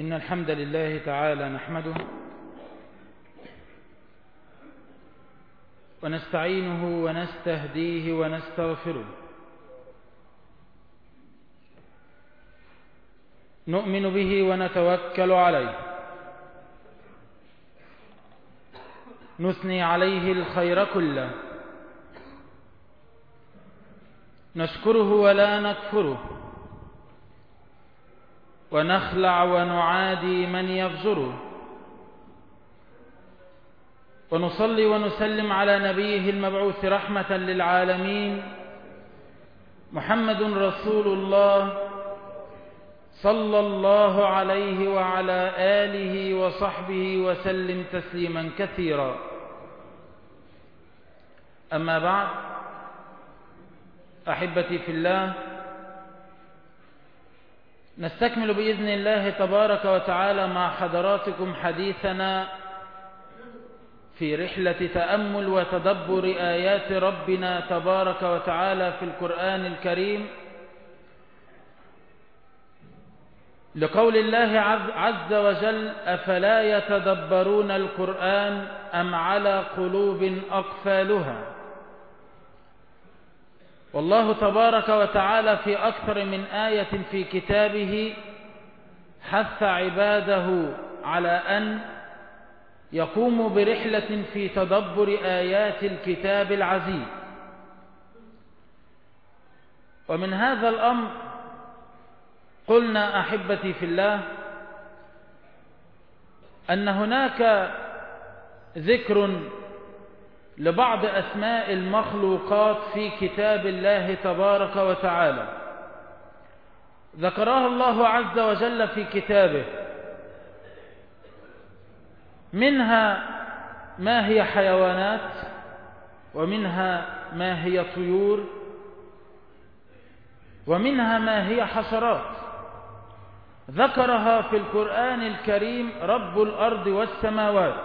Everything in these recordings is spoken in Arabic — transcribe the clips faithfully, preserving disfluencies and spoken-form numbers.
إن الحمد لله تعالى نحمده ونستعينه ونستهديه ونستغفره، نؤمن به ونتوكل عليه، نثني عليه الخير كله، نشكره ولا نكفره، ونخلع ونعادي من يفجره، ونصلي ونسلم على نبيه المبعوث رحمة للعالمين محمد رسول الله صلى الله عليه وعلى آله وصحبه وسلم تسليما كثيرا. أما بعد، أحبتي في الله، نستكمل بإذن الله تبارك وتعالى مع حضراتكم حديثنا في رحلة تأمل وتدبر آيات ربنا تبارك وتعالى في القرآن الكريم، لقول الله عز وجل: أفلا يتدبرون القرآن أم على قلوب أقفالها. والله تبارك وتعالى في أكثر من آية في كتابه حث عباده على أن يقوموا برحلة في تدبر آيات الكتاب العزيز. ومن هذا الأمر قلنا أحبتي في الله أن هناك ذكر لبعض أسماء المخلوقات في كتاب الله تبارك وتعالى ذكرها الله عز وجل في كتابه، منها ما هي حيوانات، ومنها ما هي طيور، ومنها ما هي حشرات. ذكرها في القرآن الكريم رب الأرض والسماوات.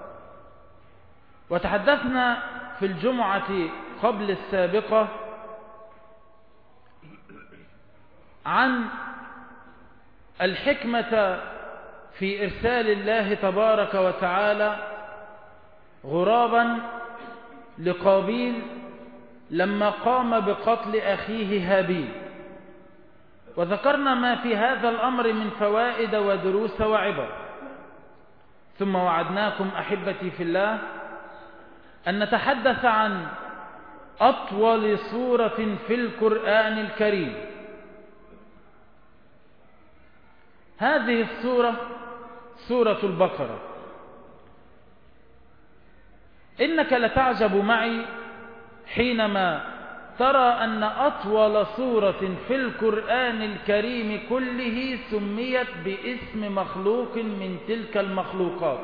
وتحدثنا في الجمعة قبل السابقة عن الحكمة في إرسال الله تبارك وتعالى غرابا لقابيل لما قام بقتل أخيه هابيل، وذكرنا ما في هذا الأمر من فوائد ودروس وعبر. ثم وعدناكم أحبتي في الله أن نتحدث عن أطول سورة في القرآن الكريم. هذه السورة سورة البقرة. إنك لتعجب معي حينما ترى أن أطول سورة في القرآن الكريم كله سميت باسم مخلوق من تلك المخلوقات،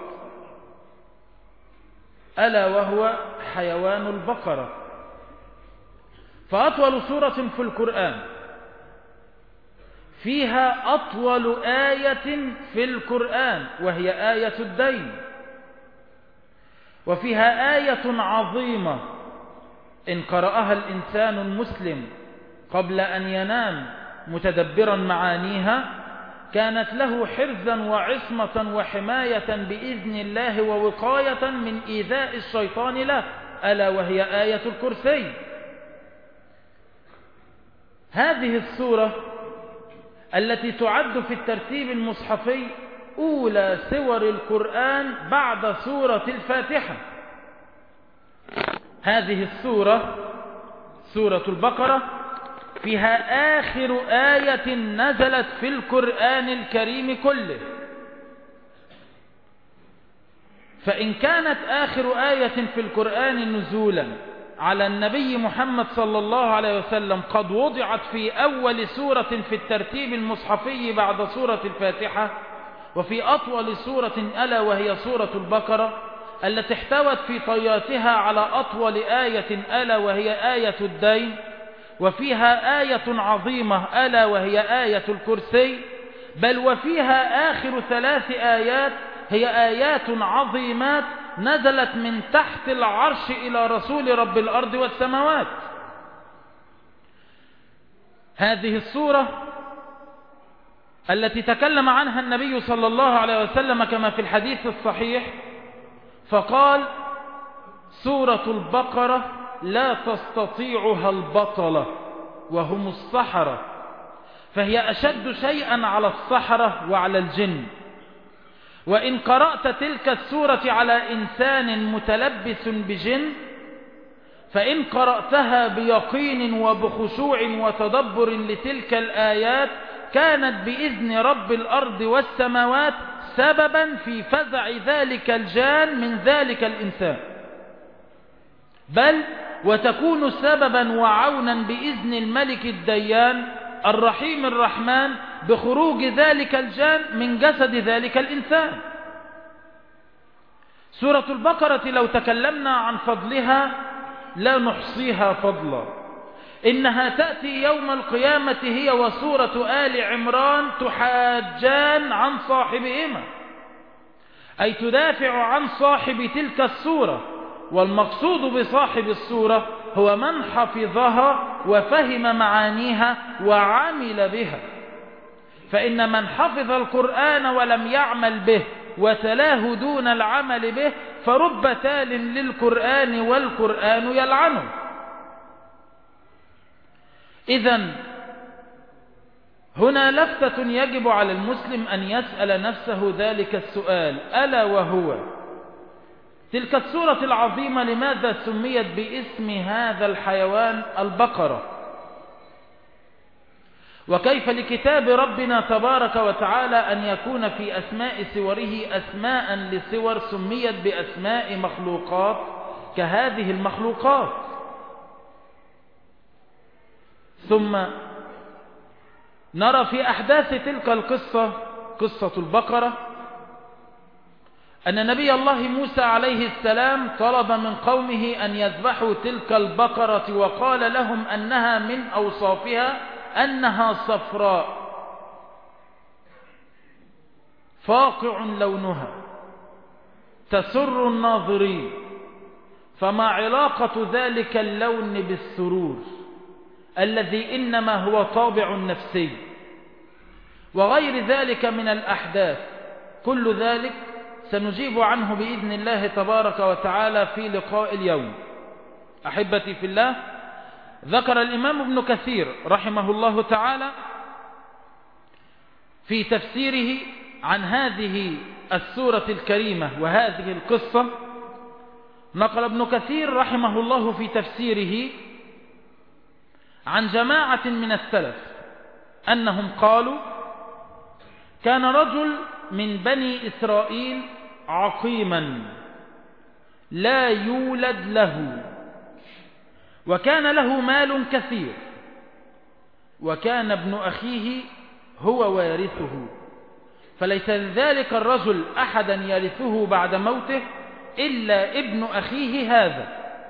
ألا وهو حيوان البقرة. فأطول سورة في القرآن فيها أطول آية في القرآن، وهي آية الدين، وفيها آية عظيمة إن قرأها الإنسان المسلم قبل أن ينام متدبرا معانيها كانت له حرزا وعصمة وحماية بإذن الله ووقاية من إيذاء الشيطان له، ألا وهي آية الكرسي. هذه السورة التي تعد في الترتيب المصحفي أولى سور القرآن بعد سورة الفاتحة. هذه السورة سورة البقرة فيها آخر آية نزلت في القرآن الكريم كله. فإن كانت آخر آية في القرآن نزولا على النبي محمد صلى الله عليه وسلم قد وضعت في أول سورة في الترتيب المصحفي بعد سورة الفاتحة، وفي أطول سورة ألا وهي سورة البقرة التي احتوت في طياتها على أطول آية ألا وهي آية الدين، وفيها آية عظيمة ألا وهي آية الكرسي، بل وفيها آخر ثلاث آيات هي آيات عظيمات نزلت من تحت العرش إلى رسول رب الأرض والسماوات. هذه السورة التي تكلم عنها النبي صلى الله عليه وسلم كما في الحديث الصحيح، فقال: سورة البقرة لا تستطيعها البطلة وهم السحرة، فهي أشد شيئا على السحرة وعلى الجن. وإن قرأت تلك السورة على إنسان متلبس بجن، فإن قرأتها بيقين وبخشوع وتدبر لتلك الآيات كانت بإذن رب الأرض والسماوات سببا في فزع ذلك الجان من ذلك الإنسان، بل وتكون سببا وعونا بإذن الملك الديان الرحيم الرحمن بخروج ذلك الجان من جسد ذلك الإنسان. سورة البقرة لو تكلمنا عن فضلها لا نحصيها فضلا. إنها تأتي يوم القيامة هي وسورة آل عمران تحاجان عن صاحبهما، أي تدافع عن صاحب تلك السورة، والمقصود بصاحب السورة هو من حفظها وفهم معانيها وعمل بها. فإن من حفظ القرآن ولم يعمل به وتلاه دون العمل به فرب تال للقرآن والقرآن يلعنه. إذن هنا لفتة يجب على المسلم أن يسأل نفسه ذلك السؤال، ألا وهو: تلك السورة العظيمة لماذا سميت باسم هذا الحيوان البقرة؟ وكيف لكتاب ربنا تبارك وتعالى أن يكون في أسماء سوره أسماء لسور سميت بأسماء مخلوقات كهذه المخلوقات؟ ثم نرى في أحداث تلك القصة، قصة البقرة، أن نبي الله موسى عليه السلام طلب من قومه أن يذبحوا تلك البقرة، وقال لهم أنها من أوصافها أنها صفراء فاقع لونها تسر الناظرين، فما علاقة ذلك اللون بالسرور الذي إنما هو طابع نفسي، وغير ذلك من الأحداث. كل ذلك سنجيب عنه بإذن الله تبارك وتعالى في لقاء اليوم. أحبتي في الله، ذكر الإمام ابن كثير رحمه الله تعالى في تفسيره عن هذه السورة الكريمة وهذه القصة، نقل ابن كثير رحمه الله في تفسيره عن جماعة من السلف أنهم قالوا: كان رجل من بني إسرائيل عقيما لا يولد له، وكان له مال كثير، وكان ابن أخيه هو وارثه، فليس لذلك الرجل أحدا يرثه بعد موته إلا ابن أخيه هذا،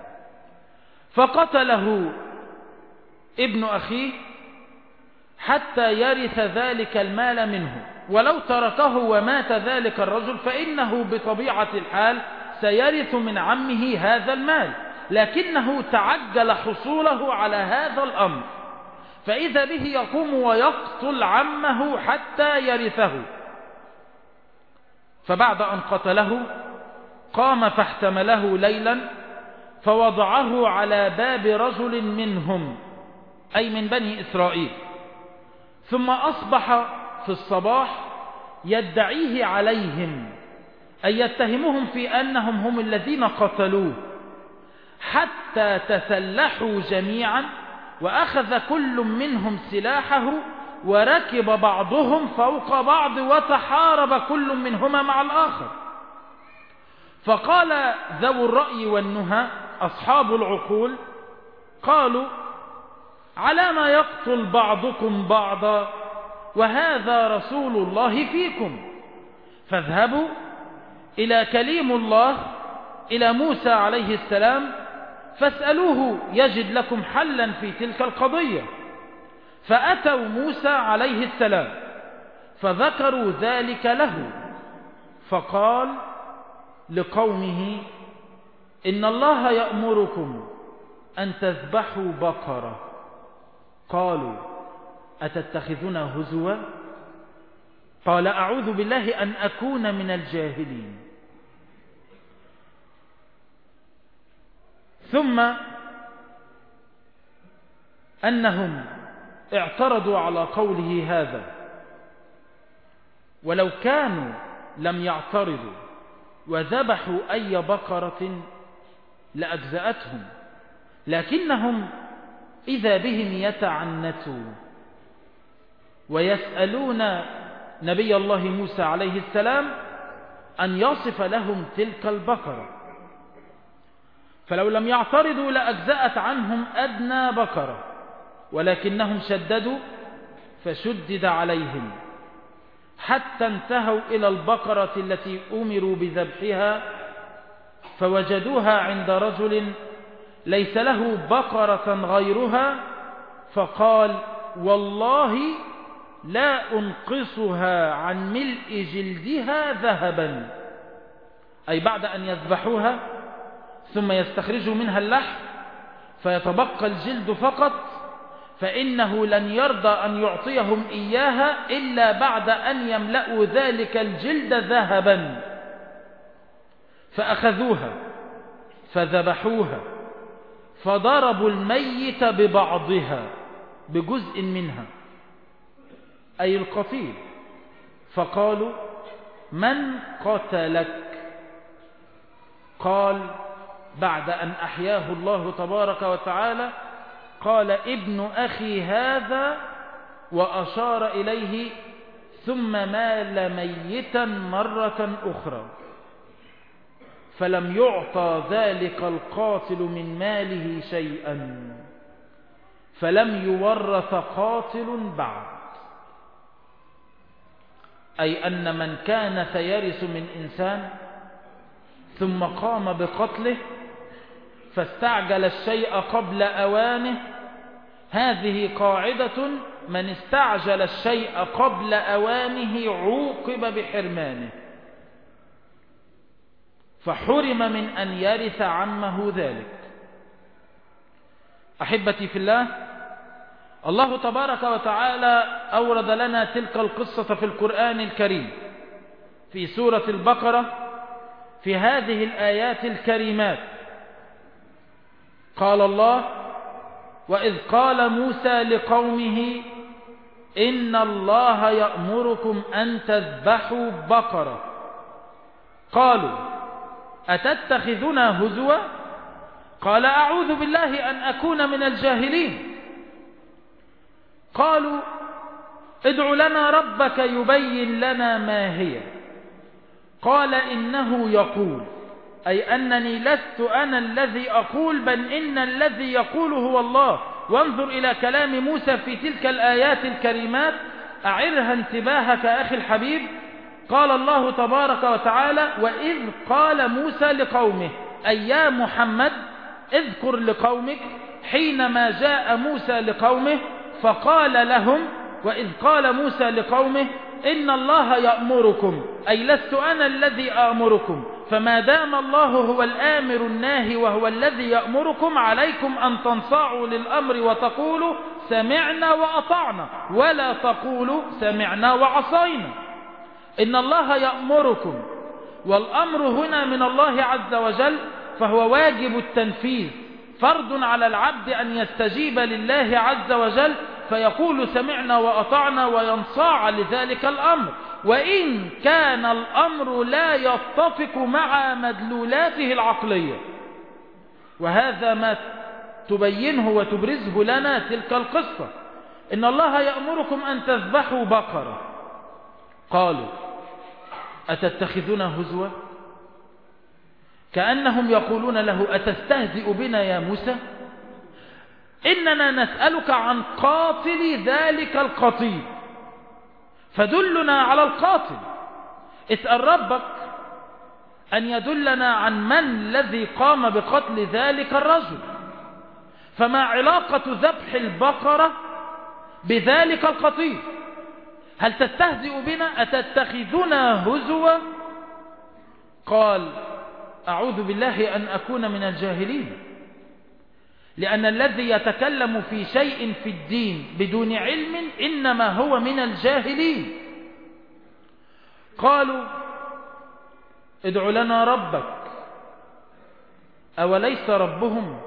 فقتله ابن أخيه حتى يرث ذلك المال منه، ولو تركه ومات ذلك الرجل فإنه بطبيعة الحال سيرث من عمه هذا المال، لكنه تعجل حصوله على هذا الأمر، فإذا به يقوم ويقتل عمه حتى يرثه. فبعد أن قتله قام فاحتمله ليلا فوضعه على باب رجل منهم، أي من بني إسرائيل، ثم أصبح في الصباح يدعيه عليهم، أي يتهمهم في أنهم هم الذين قتلوه، حتى تسلحوا جميعا وأخذ كل منهم سلاحه وركب بعضهم فوق بعض وتحارب كل منهما مع الآخر. فقال ذو الرأي والنهى أصحاب العقول، قالوا: على ما يقتل بعضكم بعضا وهذا رسول الله فيكم، فاذهبوا إلى كليم الله إلى موسى عليه السلام فاسألوه يجد لكم حلا في تلك القضية. فأتوا موسى عليه السلام فذكروا ذلك له، فقال لقومه: إن الله يأمركم أن تذبحوا بقرة. قالوا: أتتخذنا هزوا؟ قال أعوذ بالله أن أكون من الجاهلين. ثم أنهم اعترضوا على قوله هذا، ولو كانوا لم يعترضوا وذبحوا أي بقرة لأجزأتهم، لكنهم إذا بهم يتعنتوا ويسألون نبي الله موسى عليه السلام أن يصف لهم تلك البقرة، فلو لم يعترضوا لأجزأت عنهم أدنى بقرة، ولكنهم شددوا فشدد عليهم حتى انتهوا إلى البقرة التي أمروا بذبحها، فوجدوها عند رجل ليس له بقرة غيرها، فقال والله لا أنقصها عن ملء جلدها ذهبا، أي بعد أن يذبحوها ثم يستخرجوا منها اللحم فيتبقى الجلد فقط، فإنه لن يرضى أن يعطيهم إياها إلا بعد أن يملأوا ذلك الجلد ذهبا. فأخذوها فذبحوها فضربوا الميت ببعضها، بجزء منها أي القتيل، فقالوا من قتلك؟ قال بعد أن أحياه الله تبارك وتعالى قال ابن أخي هذا، وأشار إليه، ثم مال ميتا مرة أخرى، فلم يعطى ذلك القاتل من ماله شيئا، فلم يورث قاتل بعد، أي أن من كان سيرث من إنسان ثم قام بقتله فاستعجل الشيء قبل أوانه، هذه قاعدة من استعجل الشيء قبل أوانه عوقب بحرمانه، فحرم من أن يرث عمه ذلك. أحبتي في الله، الله تبارك وتعالى أورد لنا تلك القصة في القرآن الكريم في سورة البقرة في هذه الآيات الكريمات. قال الله وإذ قال موسى لقومه إن الله يأمركم أن تذبحوا بقرة، قالوا أتتخذنا هزوا؟ قال أعوذ بالله أن أكون من الجاهلين. قالوا ادع لنا ربك يبين لنا ما هي. قال إنه يقول، أي أنني لست أنا الذي أقول، بل إن الذي يقول هو الله. وانظر إلى كلام موسى في تلك الآيات الكريمات، أعرها انتباهك أخي الحبيب. قال الله تبارك وتعالى وإذ قال موسى لقومه، أي يا محمد اذكر لقومك حينما جاء موسى لقومه فقال لهم وإذ قال موسى لقومه إن الله يأمركم، أي لست أنا الذي آمركم، فما دام الله هو الآمر الناهي وهو الذي يأمركم، عليكم أن تنصاعوا للأمر وتقولوا سمعنا وأطعنا، ولا تقولوا سمعنا وعصينا. إن الله يأمركم، والأمر هنا من الله عز وجل، فهو واجب التنفيذ، فرض على العبد أن يستجيب لله عز وجل فيقول سمعنا وأطعنا وينصاع لذلك الأمر، وإن كان الأمر لا يتفق مع مدلولاته العقلية. وهذا ما تبينه وتبرزه لنا تلك القصة. إن الله يأمركم أن تذبحوا بقرة، قالوا أتتخذون هزوا؟ كأنهم يقولون له أتستهزئ بنا يا موسى؟ إننا نسألك عن قاتل ذلك القتيل، فدلنا على القاتل. اسأل ربك أن يدلنا عن من الذي قام بقتل ذلك الرجل. فما علاقة ذبح البقرة بذلك القتيل؟ هل تستهزئ بنا؟ أتتخذنا هزوا؟ قال أعوذ بالله أن أكون من الجاهلين، لأن الذي يتكلم في شيء في الدين بدون علم إنما هو من الجاهلين. قالوا ادع لنا ربك أوليس ربهم؟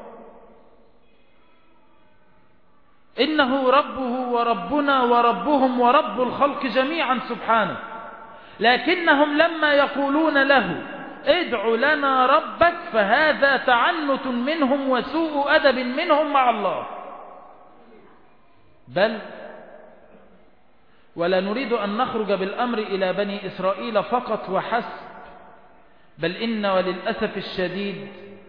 إنه ربه وربنا وربهم ورب الخلق جميعا سبحانه، لكنهم لما يقولون له ادع لنا ربك فهذا تعنت منهم وسوء أدب منهم مع الله. بل ولا نريد أن نخرج بالأمر إلى بني إسرائيل فقط وحسب، بل إن وللأسف الشديد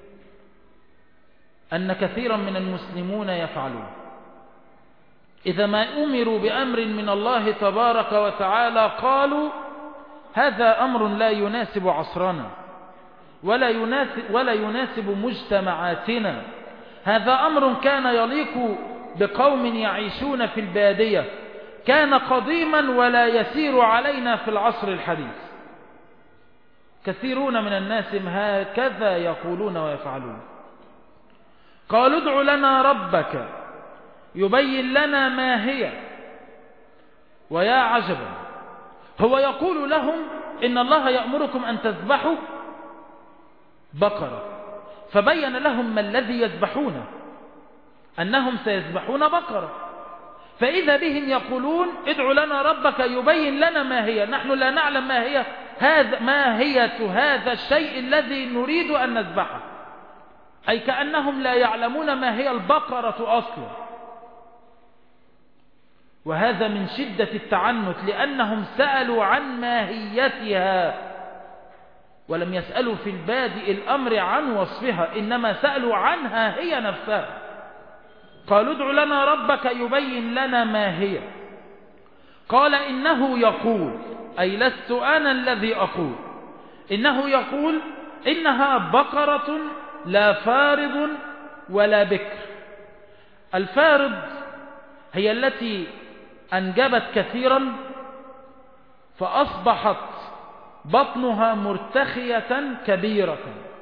أن كثيرا من المسلمون يفعلون إذا ما أمروا بأمر من الله تبارك وتعالى قالوا هذا أمر لا يناسب عصرنا ولا يناسب, ولا يناسب مجتمعاتنا، هذا أمر كان يليق بقوم يعيشون في البادية، كان قديما ولا يسير علينا في العصر الحديث. كثيرون من الناس هكذا يقولون ويفعلون. قالوا ادع لنا ربك يبين لنا ما هي، ويا عجبا هو يقول لهم إن الله يأمركم أن تذبحوا بقرة، فبين لهم ما الذي يذبحونه، أنهم سيذبحون بقرة، فإذا بهم يقولون ادع لنا ربك يبين لنا ما هي، نحن لا نعلم ما هي هذا ما هي هذا الشيء الذي نريد أن نذبحه، أي كأنهم لا يعلمون ما هي البقرة أصلا. وهذا من شدة التعنت، لأنهم سألوا عن ماهيتها ولم يسألوا في البادئ الأمر عن وصفها، إنما سألوا عنها هي نفسها. قالوا ادع لنا ربك يبين لنا ما هي. قال إنه يقول، أي لست أنا الذي أقول، إنه يقول إنها بقرة لا فارض ولا بكر. الفارض هي التي أنجبت كثيرا فأصبحت بطنها مرتخية كبيرة،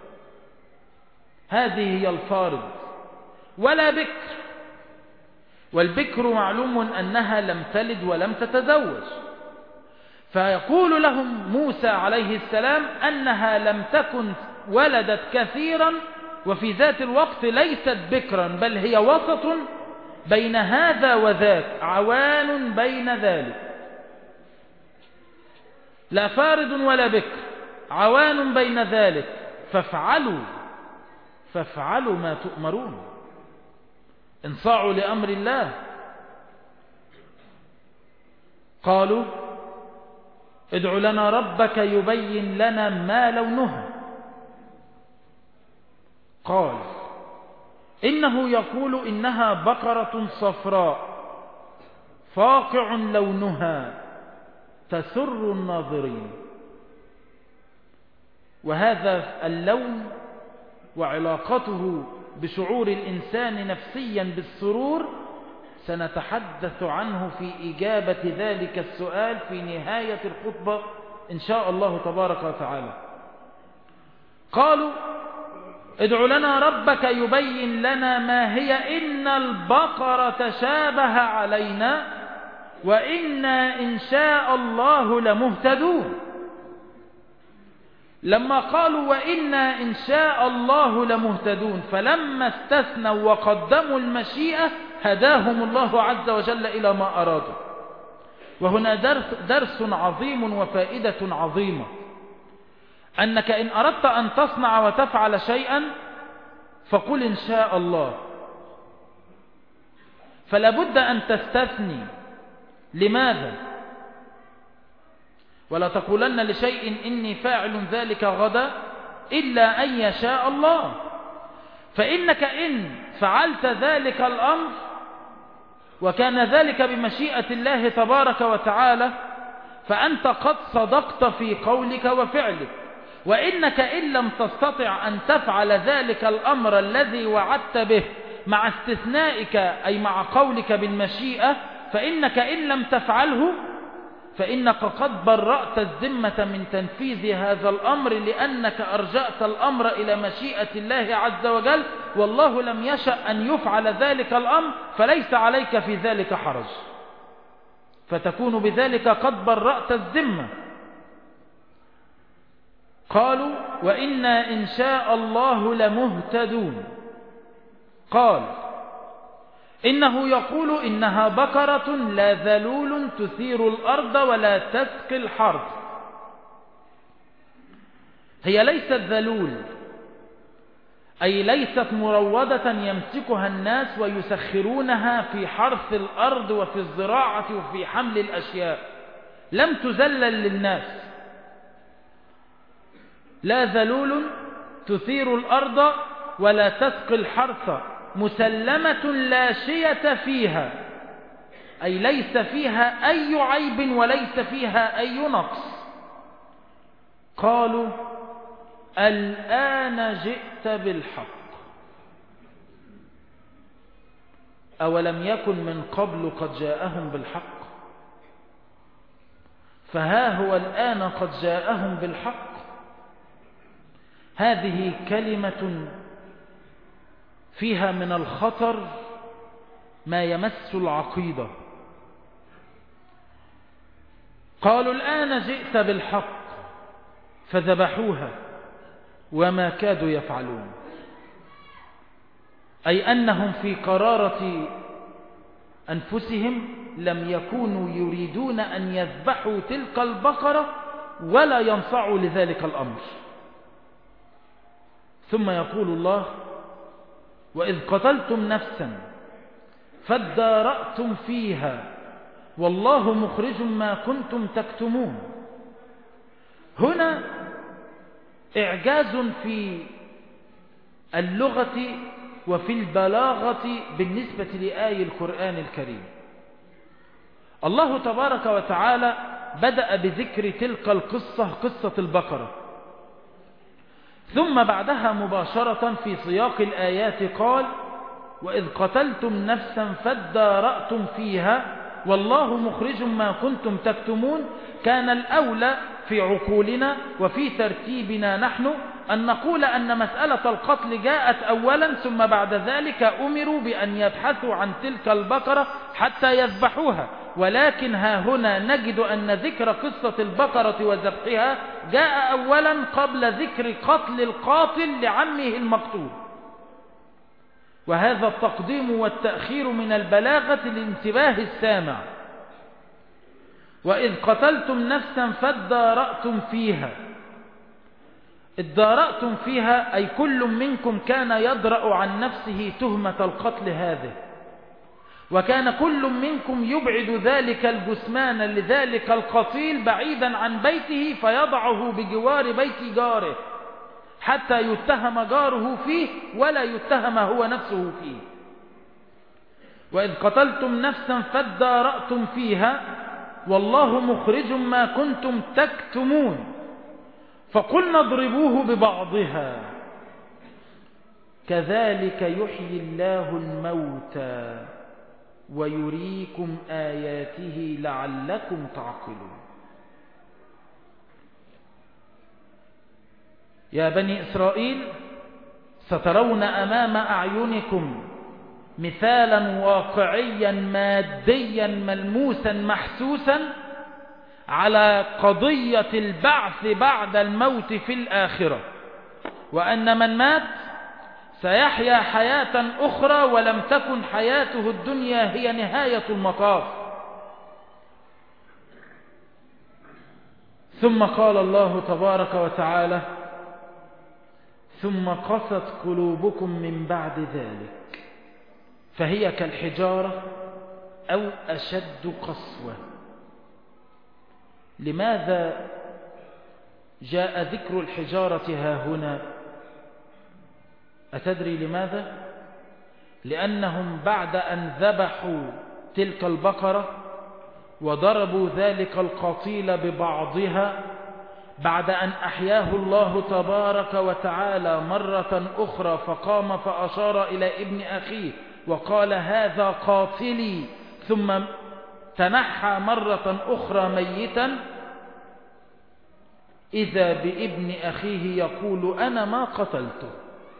هذه هي الفارض، ولا بكر. والبكر معلوم أنها لم تلد ولم تتزوج، فيقول لهم موسى عليه السلام أنها لم تكن ولدت كثيرا وفي ذات الوقت ليست بكرا، بل هي وسط بين هذا وذاك، عوان بين ذلك، لا فارض ولا بكر، عوان بين ذلك، فافعلوا فافعلوا ما تؤمرون، انصاعوا لأمر الله. قالوا ادع لنا ربك يبين لنا ما لونها. قال إنه يقول إنها بقرة صفراء فاقع لونها تسر الناظرين. وهذا اللون وعلاقته بشعور الإنسان نفسيا بالسرور سنتحدث عنه في إجابة ذلك السؤال في نهاية الخطبة إن شاء الله تبارك وتعالى. قالوا ادع لنا ربك يبين لنا ما هي إن البقرة تشابه علينا وإنا إن شاء الله لمهتدون. لما قالوا وإنا إن شاء الله لمهتدون، فلما استثنوا وقدموا المشيئة هداهم الله عز وجل إلى ما أرادوا. وهنا درس, درس عظيم وفائدة عظيمة، أنك إن أردت أن تصنع وتفعل شيئا فقل إن شاء الله، فلا بد أن تستثني. لماذا؟ ولا تقولن لشيء إني فاعل ذلك غدا إلا أن يشاء الله، فإنك إن فعلت ذلك الأمر وكان ذلك بمشيئة الله تبارك وتعالى فأنت قد صدقت في قولك وفعلك. وإنك إن لم تستطع أن تفعل ذلك الأمر الذي وعدت به مع استثنائك أي مع قولك بالمشيئة، فإنك إن لم تفعله فإنك قد برأت الذمة من تنفيذ هذا الأمر، لأنك أرجأت الأمر إلى مشيئة الله عز وجل، والله لم يشأ أن يفعل ذلك الأمر فليس عليك في ذلك حرج، فتكون بذلك قد برأت الذمة. قالوا وإنا إن شاء الله لمهتدون. قال إنه يقول إنها بقرة لا ذلول تثير الأرض ولا تسقي الحرث. هي ليست ذلول، أي ليست مروضة يمسكها الناس ويسخرونها في حرث الأرض وفي الزراعة وفي حمل الأشياء، لم تذلل للناس. لا ذلول تثير الأرض ولا تسقي الحرث مسلمة لا شية فيها، أي ليس فيها أي عيب وليس فيها أي نقص. قالوا الآن جئت بالحق، أولم يكن من قبل قد جاءهم بالحق؟ فها هو الآن قد جاءهم بالحق. هذه كلمة فيها من الخطر ما يمس العقيدة. قالوا الآن جئت بالحق فذبحوها وما كادوا يفعلون، أي أنهم في قرارة أنفسهم لم يكونوا يريدون أن يذبحوا تلك البقرة ولا ينصعوا لذلك الأمر. ثم يقول الله وإذ قتلتم نفسا فادارأتم فيها والله مخرج ما كنتم تكتمون. هنا إعجاز في اللغة وفي البلاغة بالنسبة لآي القرآن الكريم. الله تبارك وتعالى بدأ بذكر تلك القصة، قصة البقرة، ثم بعدها مباشرة في سياق الآيات قال وإذ قتلتم نفسا فادارأتم فيها والله مخرج ما كنتم تكتمون. كان الأولى في عقولنا وفي ترتيبنا نحن أن نقول أن مسألة القتل جاءت أولا، ثم بعد ذلك أمروا بأن يبحثوا عن تلك البقرة حتى يذبحوها. ولكن ها هنا نجد أن ذكر قصة البقرة وذبحها جاء أولا قبل ذكر قتل القاتل لعمه المقتول. وهذا التقديم والتأخير من البلاغة لانتباه السامع. وإذ قتلتم نفسا فادارأتم فيها، ادارأتم فيها أي كل منكم كان يدرأ عن نفسه تهمة القتل هذه، وكان كل منكم يبعد ذلك الجثمان لذلك القتيل بعيدا عن بيته فيضعه بجوار بيت جاره حتى يتهم جاره فيه ولا يتهم هو نفسه فيه. وإذ قتلتم نفسا فادارأتم فيها والله مخرج ما كنتم تكتمون. فقلنا اضربوه ببعضها كذلك يحيي الله الموتى ويريكم آياته لعلكم تعقلون. يا بني إسرائيل سترون أمام أعينكم مثالا واقعيا ماديا ملموسا محسوسا على قضية البعث بعد الموت في الآخرة، وأن من مات سيحيا حياة أخرى ولم تكن حياته الدنيا هي نهاية المطاف. ثم قال الله تبارك وتعالى ثم قست قلوبكم من بعد ذلك فهي كالحجارة أو أشد قسوة. لماذا جاء ذكر الحجارة ها هنا؟ أتدري لماذا؟ لأنهم بعد أن ذبحوا تلك البقرة وضربوا ذلك القتيل ببعضها، بعد أن أحياه الله تبارك وتعالى مرة أخرى فقام فأشار إلى ابن أخيه وقال هذا قاتلي، ثم تنحى مرة أخرى ميتا، إذا بابن أخيه يقول أنا ما قتلته.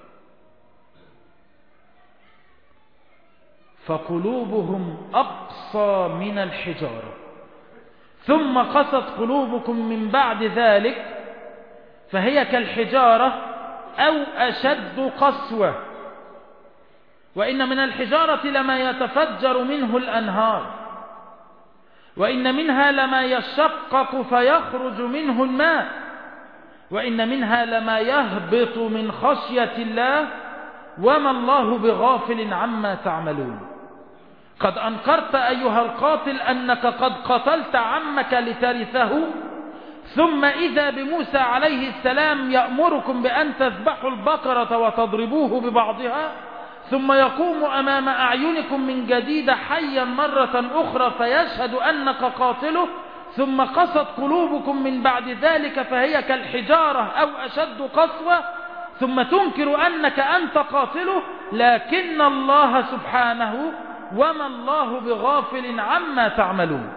فقلوبهم أقصى من الحجارة. ثم قست قلوبكم من بعد ذلك فهي كالحجارة أو أشد قسوة. وإن من الحجارة لما يتفجر منه الأنهار، وإن منها لما يشقق فيخرج منه الماء، وإن منها لما يهبط من خشية الله، وما الله بغافل عما تعملون. قد أنكرت أيها القاتل أنك قد قتلت عمك لترثه، ثم إذا بموسى عليه السلام يأمركم بأن تذبحوا البقرة وتضربوه ببعضها، ثم يقوم أمام أعينكم من جديد حيا مرة أخرى فيشهد أنك قاتله، ثم قست قلوبكم من بعد ذلك فهي كالحجارة أو أشد قسوة، ثم تنكر أنك أنت قاتله، لكن الله سبحانه وما الله بغافل عما تعملون.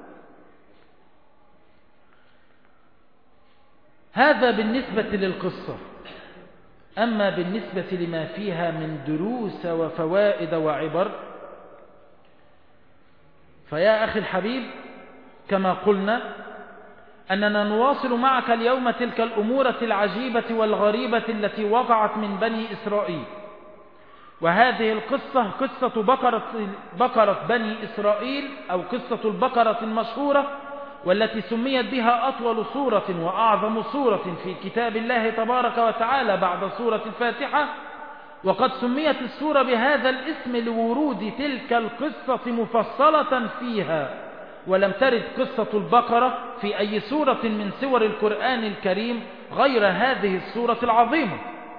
هذا بالنسبة للقصة. أما بالنسبة لما فيها من دروس وفوائد وعبر، فيا أخي الحبيب كما قلنا أننا نواصل معك اليوم تلك الأمور العجيبة والغريبة التي وقعت من بني إسرائيل. وهذه القصة قصة بقرة, بقرة بني إسرائيل، أو قصة البقرة المشهورة، والتي سميت بها أطول سورة وأعظم سورة في كتاب الله تبارك وتعالى بعد سورة الفاتحة. وقد سميت السورة بهذا الاسم لورود تلك القصة مفصلة فيها، ولم ترد قصة البقرة في أي سورة من سور القرآن الكريم غير هذه السورة العظيمة.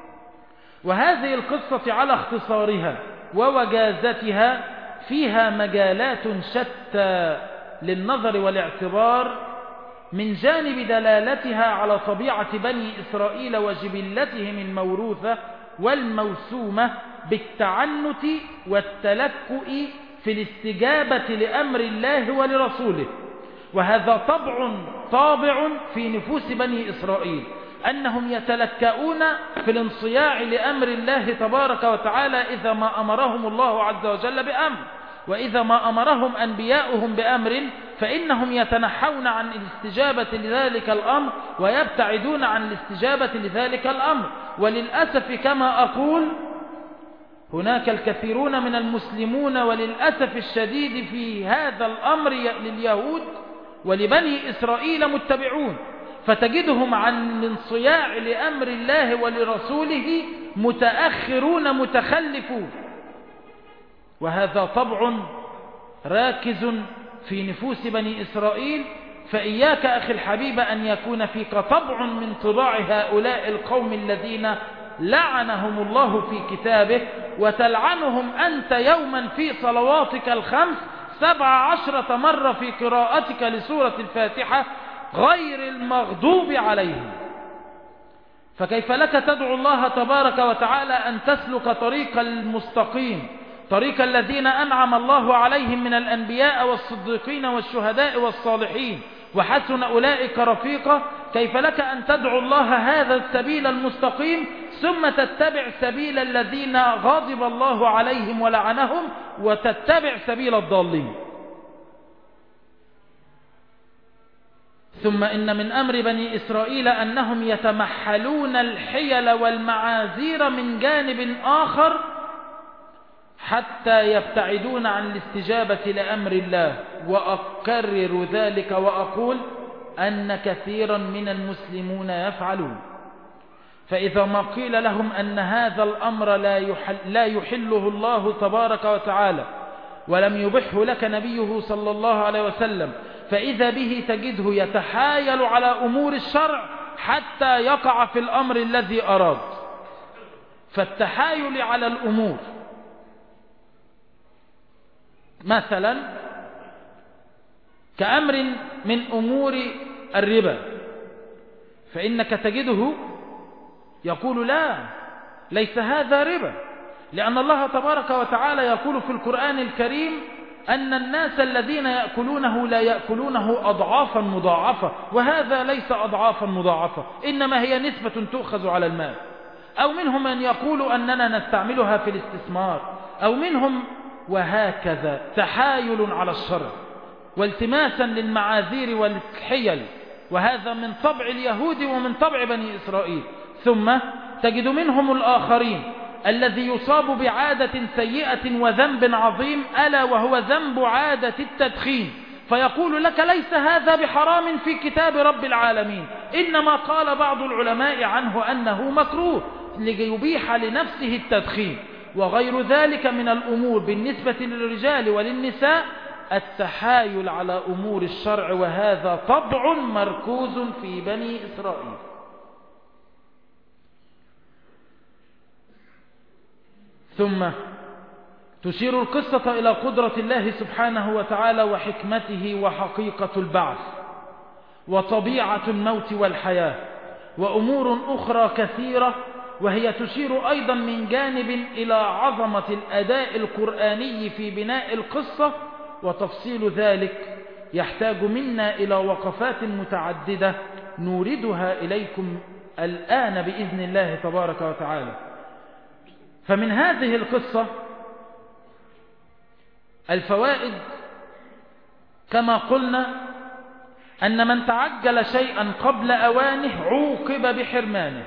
وهذه القصة على اختصارها ووجازتها فيها مجالات شتى للنظر والاعتبار، من جانب دلالتها على طبيعة بني إسرائيل وجبلتهم الموروثة والموسومة بالتعنت والتلكؤ في الاستجابة لأمر الله ولرسوله. وهذا طبع طابع في نفوس بني إسرائيل، أنهم يتلكؤون في الانصياع لأمر الله تبارك وتعالى إذا ما أمرهم الله عز وجل بأمر، وإذا ما أمرهم أنبياؤهم بأمر فإنهم يتنحون عن الاستجابة لذلك الأمر ويبتعدون عن الاستجابة لذلك الأمر. وللأسف كما أقول هناك الكثيرون من المسلمون وللأسف الشديد في هذا الأمر لليهود ولبني إسرائيل متبعون، فتجدهم عن الانصياع لأمر الله ولرسوله متأخرون متخلفون. وهذا طبع راكز في نفوس بني إسرائيل، فإياك أخي الحبيب أن يكون فيك طبع من طباع هؤلاء القوم الذين لعنهم الله في كتابه، وتلعنهم أنت يوما في صلواتك الخمس سبع عشرة مرة في قراءتك لسورة الفاتحة غير المغضوب عليهم. فكيف لك تدعو الله تبارك وتعالى أن تسلك طريق المستقيم، طريق الذين أنعم الله عليهم من الأنبياء والصديقين والشهداء والصالحين وحسن أولئك رفيقا؟ كيف لك أن تدعو الله هذا السبيل المستقيم ثم تتبع سبيل الذين غضب الله عليهم ولعنهم وتتبع سبيل الضالين؟ ثم إن من أمر بني إسرائيل أنهم يتمحلون الحيل والمعاذير من جانب آخر حتى يبتعدون عن الاستجابة لأمر الله. وأكرر ذلك وأقول أن كثيرا من المسلمون يفعلون. فإذا ما قيل لهم أن هذا الأمر لا يحل لا يحله الله تبارك وتعالى ولم يبحه لك نبيه صلى الله عليه وسلم، فإذا به تجده يتحايل على أمور الشرع حتى يقع في الأمر الذي أراد. فالتحايل على الأمور مثلا كأمر من أمور الربا، فإنك تجده يقول لا، ليس هذا ربا، لأن الله تبارك وتعالى يقول في القرآن الكريم أن الناس الذين يأكلونه لا يأكلونه أضعافا مضاعفة، وهذا ليس أضعافا مضاعفة، إنما هي نسبة تؤخذ على المال. أو منهم من يقول أننا نستعملها في الاستثمار، أو منهم، وهكذا تحايل على الشرع والتماسا للمعاذير والحيل وهذا من طبع اليهود ومن طبع بني إسرائيل. ثم تجد منهم الآخرين الذي يصاب بعادة سيئة وذنب عظيم، ألا وهو ذنب عادة التدخين، فيقول لك ليس هذا بحرام في كتاب رب العالمين، إنما قال بعض العلماء عنه أنه مكروه ليبيح لنفسه التدخين. وغير ذلك من الأمور بالنسبة للرجال وللنساء التحايل على أمور الشرع، وهذا طبع مركوز في بني إسرائيل. ثم تشير القصة إلى قدرة الله سبحانه وتعالى وحكمته وحقيقة البعث وطبيعة الموت والحياة وأمور أخرى كثيرة، وهي تشير أيضا من جانب إلى عظمة الأداء القرآني في بناء القصة، وتفصيل ذلك يحتاج منا إلى وقفات متعددة نوردها إليكم الآن بإذن الله تبارك وتعالى. فمن هذه القصة الفوائد كما قلنا أن من تعجل شيئا قبل أوانه عوقب بحرمانه،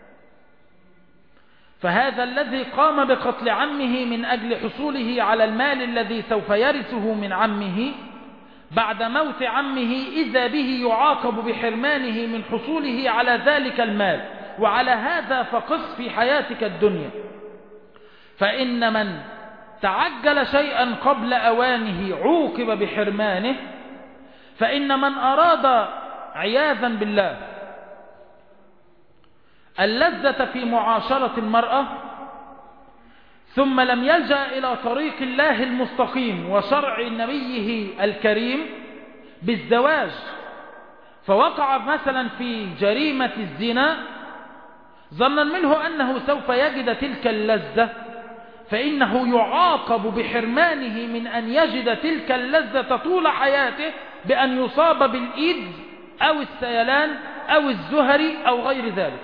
فهذا الذي قام بقتل عمه من أجل حصوله على المال الذي سوف يرثه من عمه بعد موت عمه إذا به يعاقب بحرمانه من حصوله على ذلك المال. وعلى هذا فقس في حياتك الدنيا، فإن من تعجل شيئا قبل أوانه عوقب بحرمانه، فإن من أراد عياذا بالله اللذة في معاشرة المرأة ثم لم يلجأ إلى طريق الله المستقيم وشرع نبيه الكريم بالزواج، فوقع مثلا في جريمة الزنا ظنا منه أنه سوف يجد تلك اللذة، فإنه يعاقب بحرمانه من أن يجد تلك اللذة طول حياته بأن يصاب بالإيدز أو السيلان أو الزهري أو غير ذلك.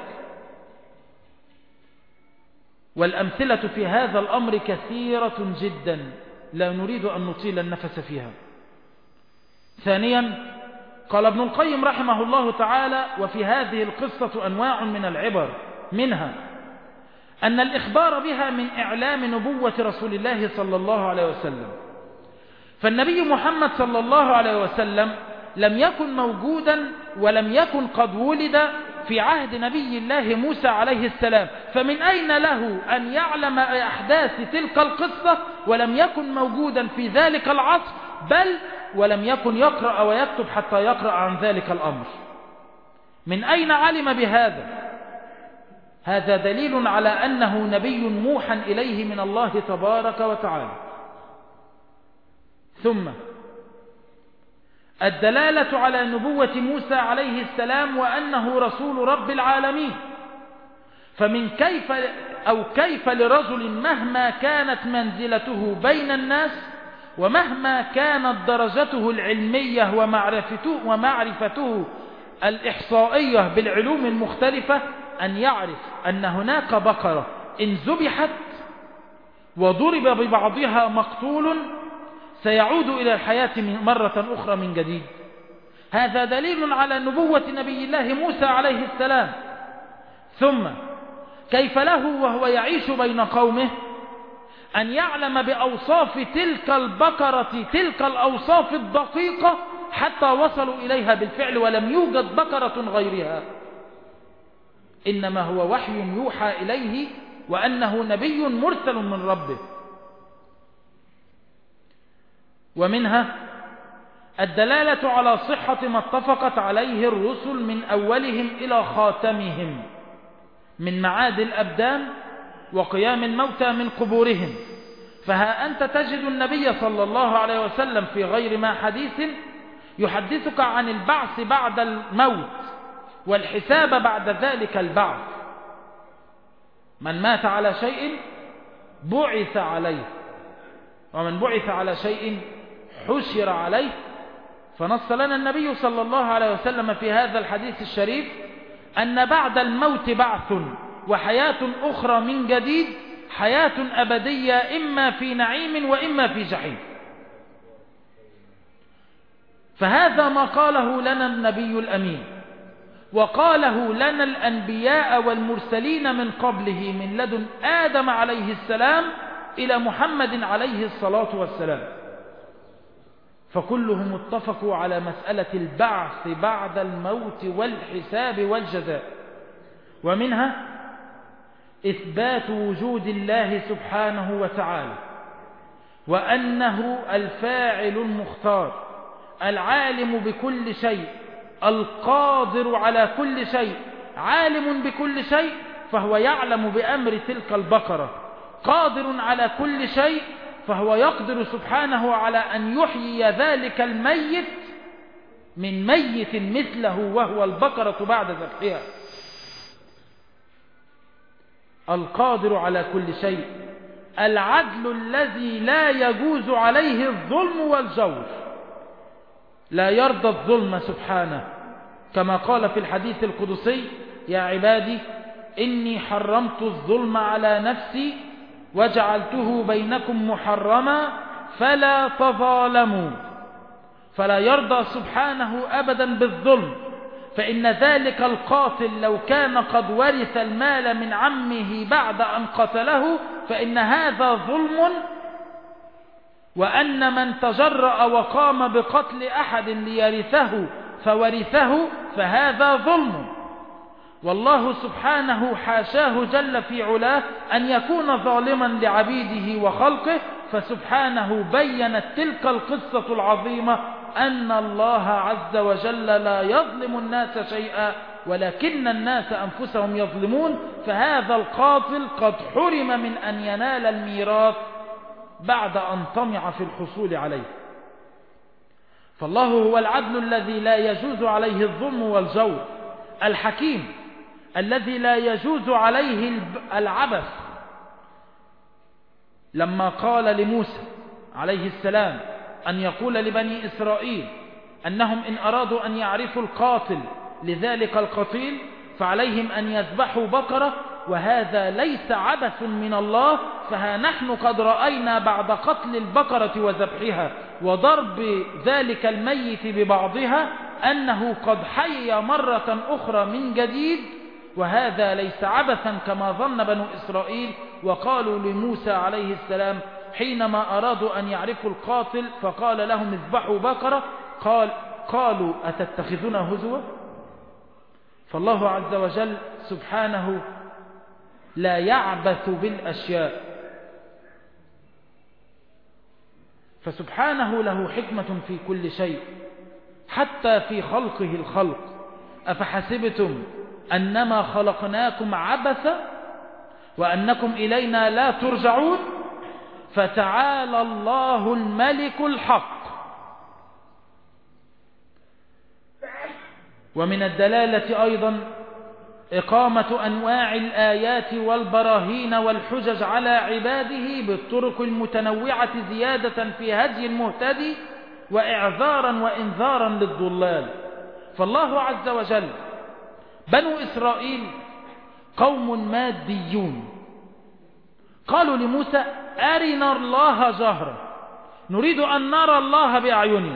والأمثلة في هذا الأمر كثيرة جدا لا نريد أن نطيل النفس فيها. ثانيا قال ابن القيم رحمه الله تعالى: وفي هذه القصة أنواع من العبر، منها أن الإخبار بها من إعلام نبوة رسول الله صلى الله عليه وسلم، فالنبي محمد صلى الله عليه وسلم لم يكن موجودا ولم يكن قد ولد في عهد نبي الله موسى عليه السلام، فمن أين له أن يعلم أحداث تلك القصة ولم يكن موجودا في ذلك العصر، بل ولم يكن يقرأ ويكتب حتى يقرأ عن ذلك الأمر؟ من أين علم بهذا؟ هذا دليل على أنه نبي موحى إليه من الله تبارك وتعالى. ثم الدلالة على نبوة موسى عليه السلام وأنه رسول رب العالمين، فمن كيف أو كيف لرجل مهما كانت منزلته بين الناس ومهما كانت درجته العلمية ومعرفته, ومعرفته الإحصائية بالعلوم المختلفة أن يعرف أن هناك بقرة إن ذبحت وضرب ببعضها مقتول سيعود إلى الحياة مرة أخرى من جديد؟ هذا دليل على نبوة نبي الله موسى عليه السلام. ثم كيف له وهو يعيش بين قومه أن يعلم بأوصاف تلك البقرة تلك الأوصاف الدقيقة حتى وصلوا إليها بالفعل ولم يوجد بقرة غيرها؟ إنما هو وحي يوحى إليه وأنه نبي مرسل من ربه. ومنها الدلالة على صحة ما اتفقت عليه الرسل من أولهم إلى خاتمهم من معاد الأبدان وقيام الموتى من قبورهم. فها أنت تجد النبي صلى الله عليه وسلم في غير ما حديث يحدثك عن البعث بعد الموت والحساب بعد ذلك البعث. من مات على شيء بعث عليه، ومن بعث على شيء حشر عليه. فنص لنا النبي صلى الله عليه وسلم في هذا الحديث الشريف أن بعد الموت بعث وحياة أخرى من جديد، حياة أبدية إما في نعيم وإما في جحيم. فهذا ما قاله لنا النبي الأمين، وقاله لنا الأنبياء والمرسلين من قبله من لدن آدم عليه السلام إلى محمد عليه الصلاة والسلام، فكلهم اتفقوا على مسألة البعث بعد الموت والحساب والجزاء. ومنها إثبات وجود الله سبحانه وتعالى، وأنه الفاعل المختار العالم بكل شيء القادر على كل شيء، عالم بكل شيء فهو يعلم بأمر تلك البقرة، قادر على كل شيء فهو يقدر سبحانه على أن يحيي ذلك الميت من ميت مثله وهو البقرة بعد ذبحها. القادر على كل شيء، العدل الذي لا يجوز عليه الظلم والجور، لا يرضى الظلم سبحانه، كما قال في الحديث القدسي: يا عبادي إني حرمت الظلم على نفسي وجعلته بينكم محرما فلا تظالموا. فلا يرضى سبحانه أبدا بالظلم، فإن ذلك القاتل لو كان قد ورث المال من عمه بعد أن قتله فإن هذا ظلم، وأن من تجرأ وقام بقتل أحد ليرثه فورثه فهذا ظلم. والله سبحانه حاشاه جل في علاه أن يكون ظالما لعبيده وخلقه، فسبحانه بيّنت تلك القصة العظيمة أن الله عز وجل لا يظلم الناس شيئا ولكن الناس أنفسهم يظلمون. فهذا القاتل قد حرم من أن ينال الميراث بعد أن طمع في الحصول عليه. فالله هو العدل الذي لا يجوز عليه الظلم والجور، الحكيم الذي لا يجوز عليه العبث. لما قال لموسى عليه السلام أن يقول لبني إسرائيل أنهم إن أرادوا أن يعرفوا القاتل لذلك القتيل فعليهم أن يذبحوا بقرة، وهذا ليس عبث من الله، فها نحن قد رأينا بعد قتل البقرة وذبحها وضرب ذلك الميت ببعضها أنه قد حي مرة أخرى من جديد، وهذا ليس عبثا كما ظن بنو إسرائيل. وقالوا لموسى عليه السلام حينما أرادوا أن يعرفوا القاتل فقال لهم اذبحوا بقرة، قال قالوا أتتخذون هزوا؟ فالله عز وجل سبحانه لا يعبث بالأشياء، فسبحانه له حكمة في كل شيء حتى في خلقه الخلق. أفحسبتم أنما خلقناكم عبثا وأنكم إلينا لا ترجعون فتعالى الله الملك الحق. ومن الدلالة أيضا إقامة أنواع الآيات والبراهين والحجج على عباده بالطرق المتنوعة زيادة في هدي المهتدي وإعذارا وإنذارا للضلال. فالله عز وجل بنو إسرائيل قوم ماديون، قالوا لموسى أرنا الله جهرا نريد أن نرى الله بأعيننا.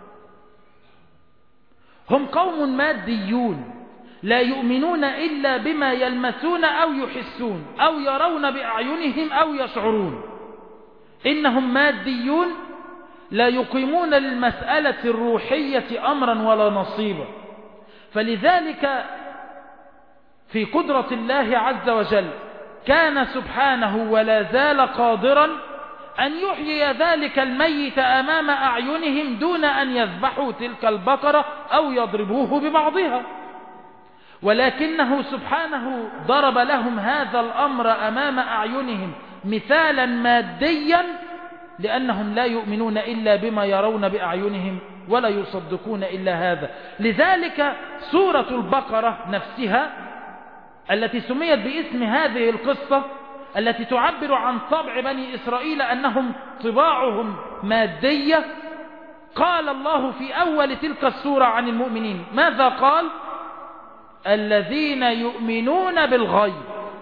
هم قوم ماديون لا يؤمنون إلا بما يلمسون أو يحسون أو يرون بأعينهم أو يشعرون. إنهم ماديون لا يقيمون للمسألة الروحية أمرا ولا نصيبا. فلذلك في قدرة الله عز وجل كان سبحانه ولا زال قادرا أن يحيي ذلك الميت أمام أعينهم دون أن يذبحوا تلك البقرة أو يضربوه ببعضها، ولكنه سبحانه ضرب لهم هذا الأمر أمام أعينهم مثالا ماديا لأنهم لا يؤمنون إلا بما يرون بأعينهم ولا يصدقون إلا هذا. لذلك سورة البقرة نفسها التي سميت باسم هذه القصة التي تعبر عن طبع بني إسرائيل أنهم طباعهم مادية، قال الله في أول تلك السورة عن المؤمنين ماذا قال؟ الذين يؤمنون بالغيب،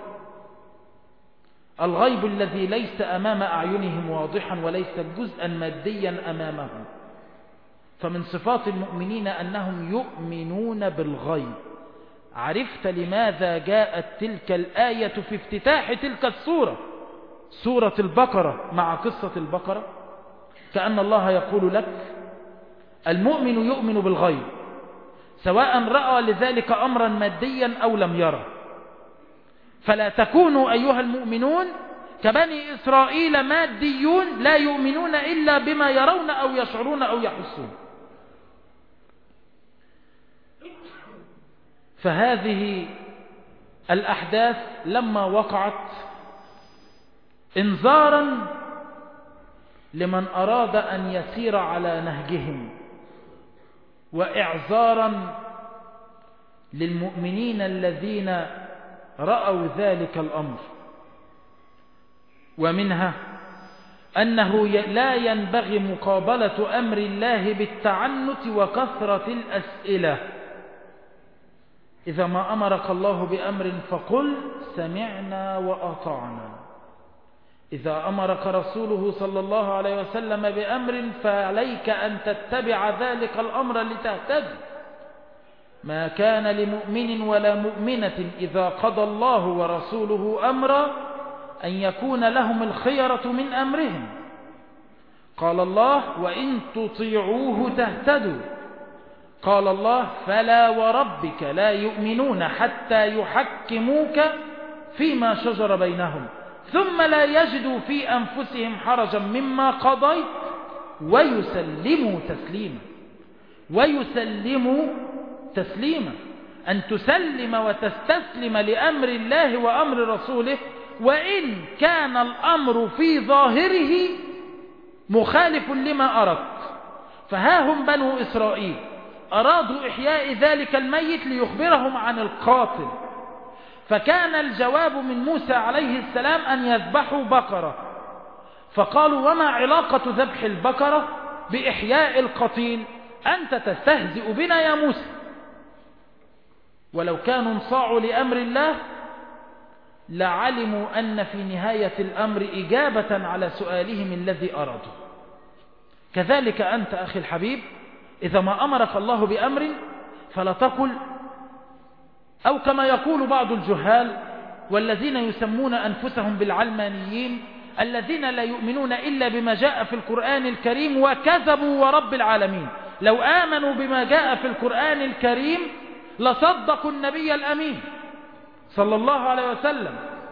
الغيب الذي ليس أمام أعينهم واضحا وليس جزءا ماديا أمامهم. فمن صفات المؤمنين أنهم يؤمنون بالغيب. عرفت لماذا جاءت تلك الآية في افتتاح تلك السورة، سورة البقرة، مع قصة البقرة؟ كأن الله يقول لك المؤمن يؤمن بالغيب، سواء رأى لذلك أمرا ماديا أو لم يره. فلا تكونوا أيها المؤمنون كبني إسرائيل ماديون لا يؤمنون إلا بما يرون أو يشعرون أو يحسون. فهذه الأحداث لما وقعت انذارا لمن أراد أن يسير على نهجهم، وإعذارا للمؤمنين الذين رأوا ذلك الأمر. ومنها أنه لا ينبغي مقابلة أمر الله بالتعنت وكثرة الأسئلة. إذا ما أمرك الله بأمر فقل سمعنا وأطعنا. إذا أمرك رسوله صلى الله عليه وسلم بأمر فعليك أن تتبع ذلك الأمر لتهتدي. ما كان لمؤمن ولا مؤمنة إذا قضى الله ورسوله أمرا أن يكون لهم الخيرة من أمرهم. قال الله وإن تطيعوه تهتدوا. قال الله فلا وربك لا يؤمنون حتى يحكموك فيما شجر بينهم ثم لا يجدوا في أنفسهم حرجا مما قضيت ويسلموا تسليما. ويسلموا تسليما، أن تسلم وتستسلم لأمر الله وأمر رسوله، وإن كان الأمر في ظاهره مخالف لما أردت. فها هم بنو إسرائيل أرادوا إحياء ذلك الميت ليخبرهم عن القاتل، فكان الجواب من موسى عليه السلام أن يذبحوا بقرة. فقالوا وما علاقة ذبح البقرة بإحياء القتيل؟ أنت تستهزئ بنا يا موسى. ولو كانوا انصاعوا لأمر الله لعلموا أن في نهاية الأمر إجابة على سؤالهم الذي أرادوا. كذلك أنت أخي الحبيب، إذا ما أمرك الله بأمر فلا تقل، أو كما يقول بعض الجهال والذين يسمون أنفسهم بالعلمانيين الذين لا يؤمنون إلا بما جاء في القرآن الكريم وكذبوا ورب العالمين. لو آمنوا بما جاء في القرآن الكريم لصدقوا النبي الأمين صلى الله عليه وسلم.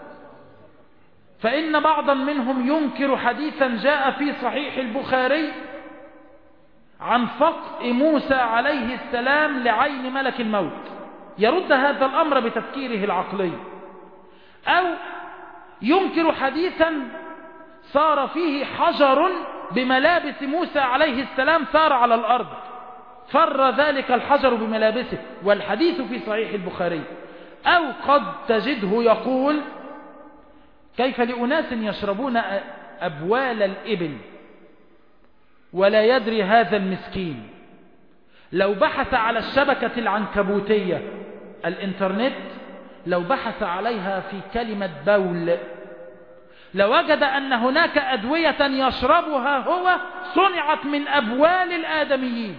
فإن بعضا منهم ينكر حديثا جاء في صحيح البخاري عن فقء موسى عليه السلام لعين ملك الموت، يرد هذا الأمر بتفكيره العقلي. أو ينكر حديثا صار فيه حجر بملابس موسى عليه السلام صار على الأرض، فر ذلك الحجر بملابسه، والحديث في صحيح البخاري. أو قد تجده يقول كيف لأناس يشربون أبوال الإبل ولا يدري هذا المسكين لو بحث على الشبكة العنكبوتية الإنترنت، لو بحث عليها في كلمة بول لوجد أن هناك أدوية يشربها هو صنعت من أبوال الآدميين.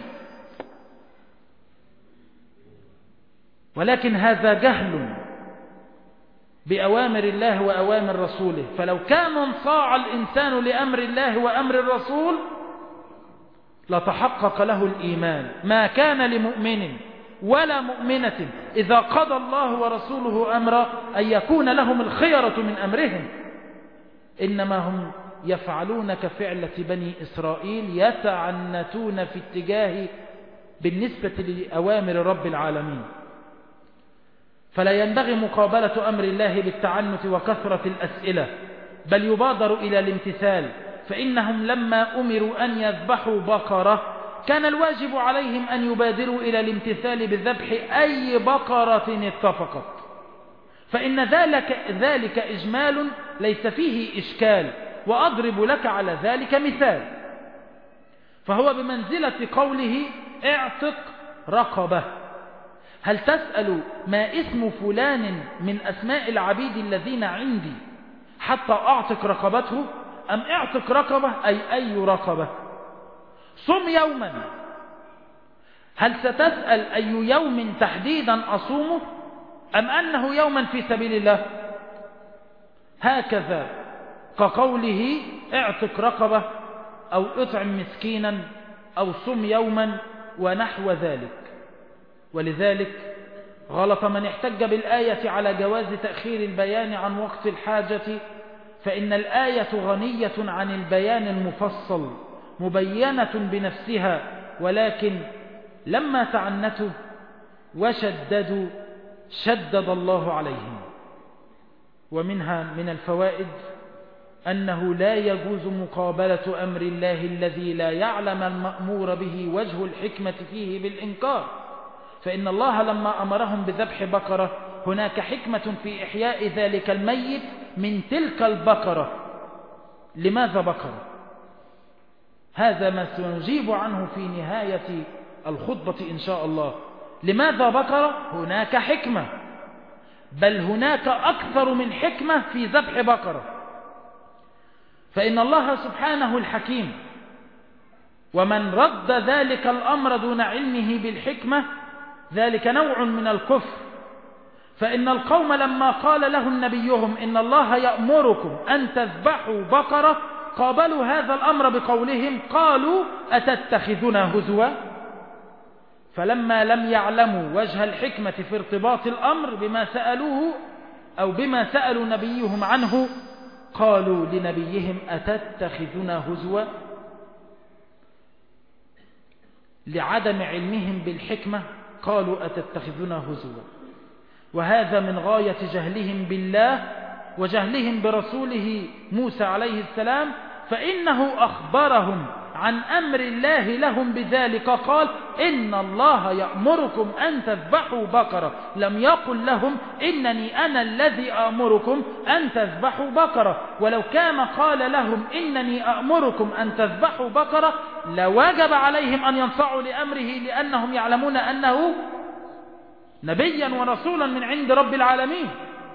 ولكن هذا جهل بأوامر الله وأوامر رسوله. فلو كان انصاع الإنسان لأمر الله وأمر الرسول لتحقق له الإيمان. ما كان لمؤمن ولا مؤمنة إذا قضى الله ورسوله أمرا أن يكون لهم الخيرة من أمرهم، إنما هم يفعلون كفعلة بني إسرائيل، يتعنتون في اتجاه بالنسبة لأوامر رب العالمين. فلا ينبغي مقابلة أمر الله بالتعنت وكثرة الأسئلة، بل يبادر إلى الامتثال. فإنهم لما أمروا أن يذبحوا بقرة كان الواجب عليهم أن يبادروا إلى الامتثال بذبح أي بقرة اتفقت، فإن ذلك, ذلك إجمال ليس فيه إشكال. وأضرب لك على ذلك مثال، فهو بمنزلة قوله اعتق رقبة. هل تسأل ما اسم فلان من أسماء العبيد الذين عندي حتى أعتق رقبته، أم اعتق رقبة أي أي رقبة؟ صم يوما هل ستسأل أي يوم تحديدا أصومه أم أنه يوما في سبيل الله؟ هكذا كقوله اعتق رقبة أو اطعم مسكينا أو صم يوما ونحو ذلك. ولذلك غلط من احتج بالآية على جواز تأخير البيان عن وقت الحاجة، فإن الآية غنية عن البيان المفصل مبينة بنفسها، ولكن لما تعنتوا وشددوا شدد الله عليهم. ومنها من الفوائد أنه لا يجوز مقابلة أمر الله الذي لا يعلم المأمور به وجه الحكمة فيه بالإنكار، فإن الله لما أمرهم بذبح بقرة هناك حكمة في إحياء ذلك الميت من تلك البقرة. لماذا بقرة؟ هذا ما سنجيب عنه في نهاية الخطبة إن شاء الله. لماذا بقرة؟ هناك حكمة، بل هناك أكثر من حكمة في ذبح بقرة. فإن الله سبحانه الحكيم، ومن رد ذلك الأمر دون علمه بالحكمة ذلك نوع من الكفر. فإن القوم لما قال لهم نبيهم إن الله يأمركم أن تذبحوا بقرة قابلوا هذا الأمر بقولهم قالوا أتتخذنا هزوا؟ فلما لم يعلموا وجه الحكمة في ارتباط الأمر بما سألوه أو بما سألوا نبيهم عنه قالوا لنبيهم أتتخذنا هزوا؟ لعدم علمهم بالحكمة قالوا أتتخذنا هزوا. وهذا من غاية جهلهم بالله وجهلهم برسوله موسى عليه السلام، فإنه أخبرهم عن أمر الله لهم بذلك، قال إن الله يأمركم أن تذبحوا بقرة، لم يقل لهم إنني أنا الذي أمركم أن تذبحوا بقرة. ولو كان قال لهم إنني أأمركم أن تذبحوا بقرة لوجب عليهم أن ينصاعوا لأمره، لأنهم يعلمون أنه نبيا ورسولا من عند رب العالمين.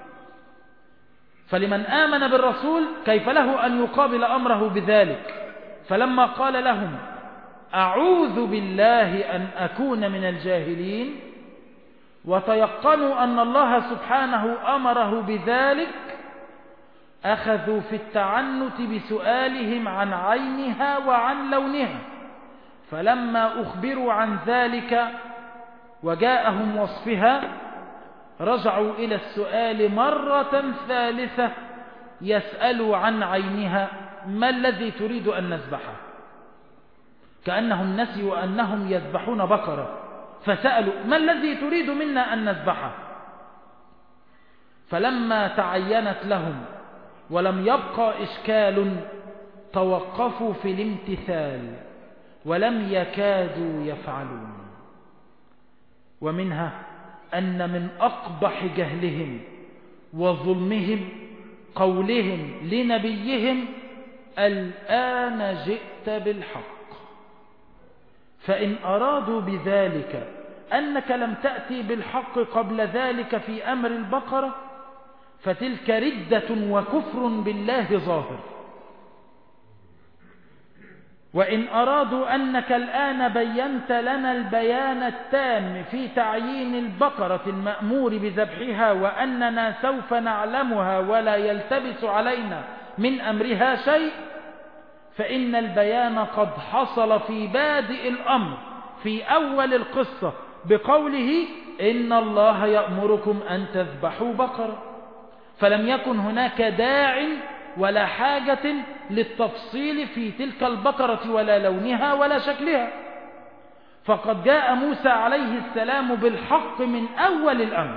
فلمن آمن بالرسول كيف له أن يقابل أمره بذلك؟ فلما قال لهم أعوذ بالله أن أكون من الجاهلين وتيقنوا أن الله سبحانه أمره بذلك أخذوا في التعنت بسؤالهم عن عينها وعن لونها، فلما أخبروا عن ذلك وجاءهم وصفها رجعوا إلى السؤال مرة ثالثة يسألوا عن عينها ما الذي تريد أن نذبحه، كأنهم نسيوا أنهم يذبحون بقرة فسألوا ما الذي تريد منا أن نذبحه. فلما تعينت لهم ولم يبقى إشكال توقفوا في الامتثال ولم يكادوا يفعلون. ومنها أن من أقبح جهلهم وظلمهم قولهم لنبيهم الآن جئت بالحق، فإن أرادوا بذلك أنك لم تأتي بالحق قبل ذلك في أمر البقرة فتلك ردة وكفر بالله ظاهر. وإن أرادوا أنك الآن بينت لنا البيان التام في تعيين البقرة المأمور بذبحها وأننا سوف نعلمها ولا يلتبس علينا من أمرها شيء، فإن البيان قد حصل في بادئ الأمر في أول القصة بقوله إن الله يأمركم أن تذبحوا بقرة، فلم يكن هناك داع ولا حاجة للتفصيل في تلك البقرة ولا لونها ولا شكلها، فقد جاء موسى عليه السلام بالحق من أول الأمر.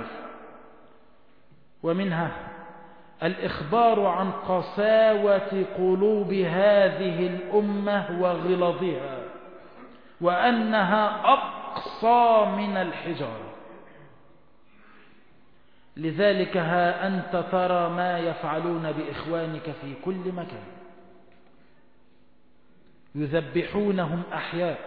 ومنها الإخبار عن قساوة قلوب هذه الأمة وغلظها وأنها أقصى من الحجارة. لذلك ها أنت ترى ما يفعلون بإخوانك في كل مكان، يذبحونهم أحياء.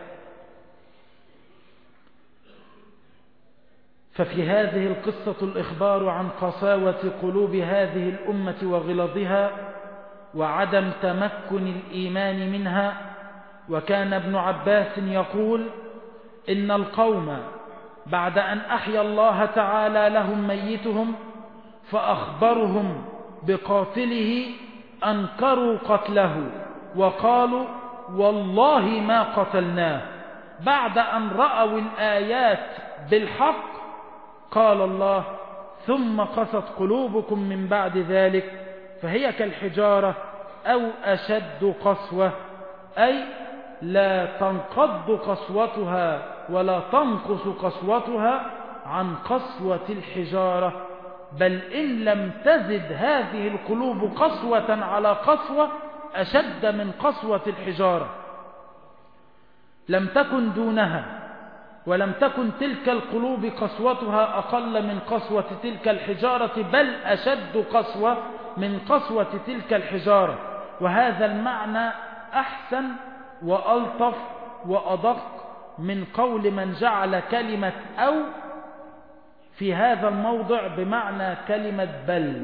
ففي هذه القصة الإخبار عن قساوة قلوب هذه الأمة وغلظها وعدم تمكن الإيمان منها. وكان ابن عباس يقول إن القوم بعد أن أحيا الله تعالى لهم ميتهم فأخبرهم بقاتله أنكروا قتله وقالوا والله ما قتلناه، بعد أن رأوا الآيات بالحق. قال الله ثم قست قلوبكم من بعد ذلك فهي كالحجارة أو أشد قسوة، أي لا تنقض قسوتها ولا تنقص قسوتها عن قسوة الحجارة، بل إن لم تزد هذه القلوب قسوة على قسوة أشد من قسوة الحجارة، لم تكن دونها، ولم تكن تلك القلوب قسوتها أقل من قسوة تلك الحجارة، بل أشد قسوة من قسوة تلك الحجارة. وهذا المعنى أحسن وألطف وأدق من قول من جعل كلمة أو في هذا الموضع بمعنى كلمة بل.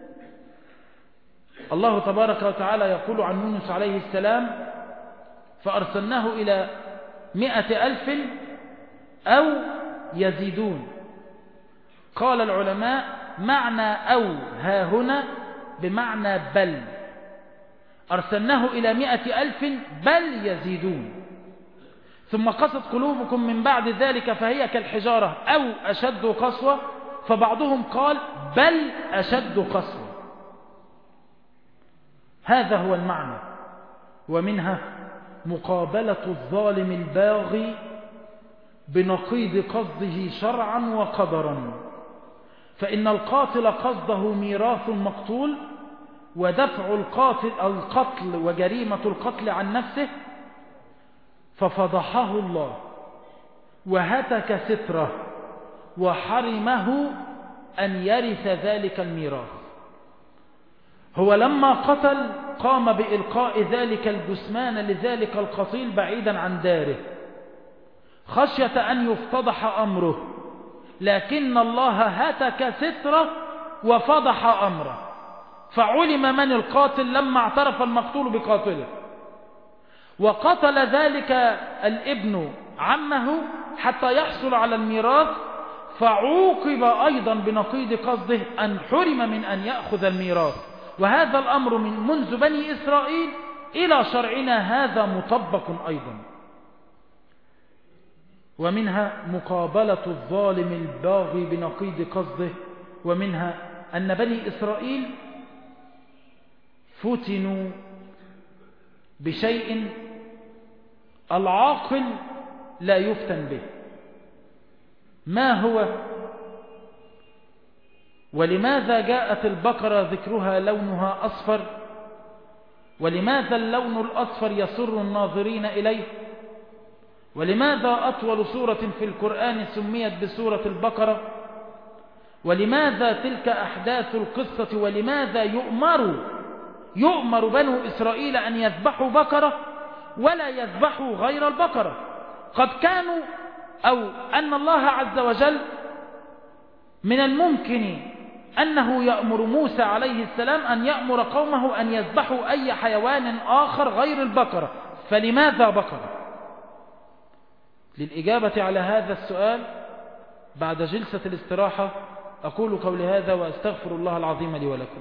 الله تبارك وتعالى يقول عن يونس عليه السلام فأرسلناه إلى مئة ألف أو يزيدون. قال العلماء معنى أو ها هنا بمعنى بل، أرسلناه إلى مئة ألف بل يزيدون. ثم قست قلوبكم من بعد ذلك فهي كالحجارة أو أشد قسوة، فبعضهم قال بل أشد قسوة. هذا هو المعنى. ومنها مقابلة الظالم الباغي بنقيض قصده شرعا وقدرا، فإن القاتل قصده ميراث المقتول ودفع القاتل القتل وجريمة القتل عن نفسه، ففضحه الله وهتك ستره وحرمه أن يرث ذلك الميراث. هو لما قتل قام بإلقاء ذلك الجثمان لذلك القتيل بعيدا عن داره خشية أن يفتضح أمره، لكن الله هتك ستره وفضح أمره، فعلم من القاتل لما اعترف المقتول بقاتله. وقتل ذلك الابن عمه حتى يحصل على الميراث، فعوقب أيضا بنقيض قصده أن حرم من أن يأخذ الميراث. وهذا الأمر من منذ بني إسرائيل إلى شرعنا هذا مطبق أيضا. ومنها مقابلة الظالم الباغي بنقيض قصده. ومنها أن بني إسرائيل فتنوا بشيء العاقل لا يفتن به. ما هو؟ ولماذا جاءت البقرة ذكرها لونها أصفر؟ ولماذا اللون الأصفر يسر الناظرين إليه؟ ولماذا أطول سورة في القرآن سميت بسورة البقرة؟ ولماذا تلك أحداث القصة؟ ولماذا يؤمر يؤمر بنو إسرائيل أن يذبحوا بقرة ولا يذبحوا غير البقرة؟ قد كانوا أو أن الله عز وجل من الممكن أنه يأمر موسى عليه السلام أن يأمر قومه أن يذبحوا أي حيوان آخر غير البقرة، فلماذا بقرة؟ للإجابة على هذا السؤال بعد جلسة الاستراحة أقول قولي هذا وأستغفر الله العظيم لي ولكم.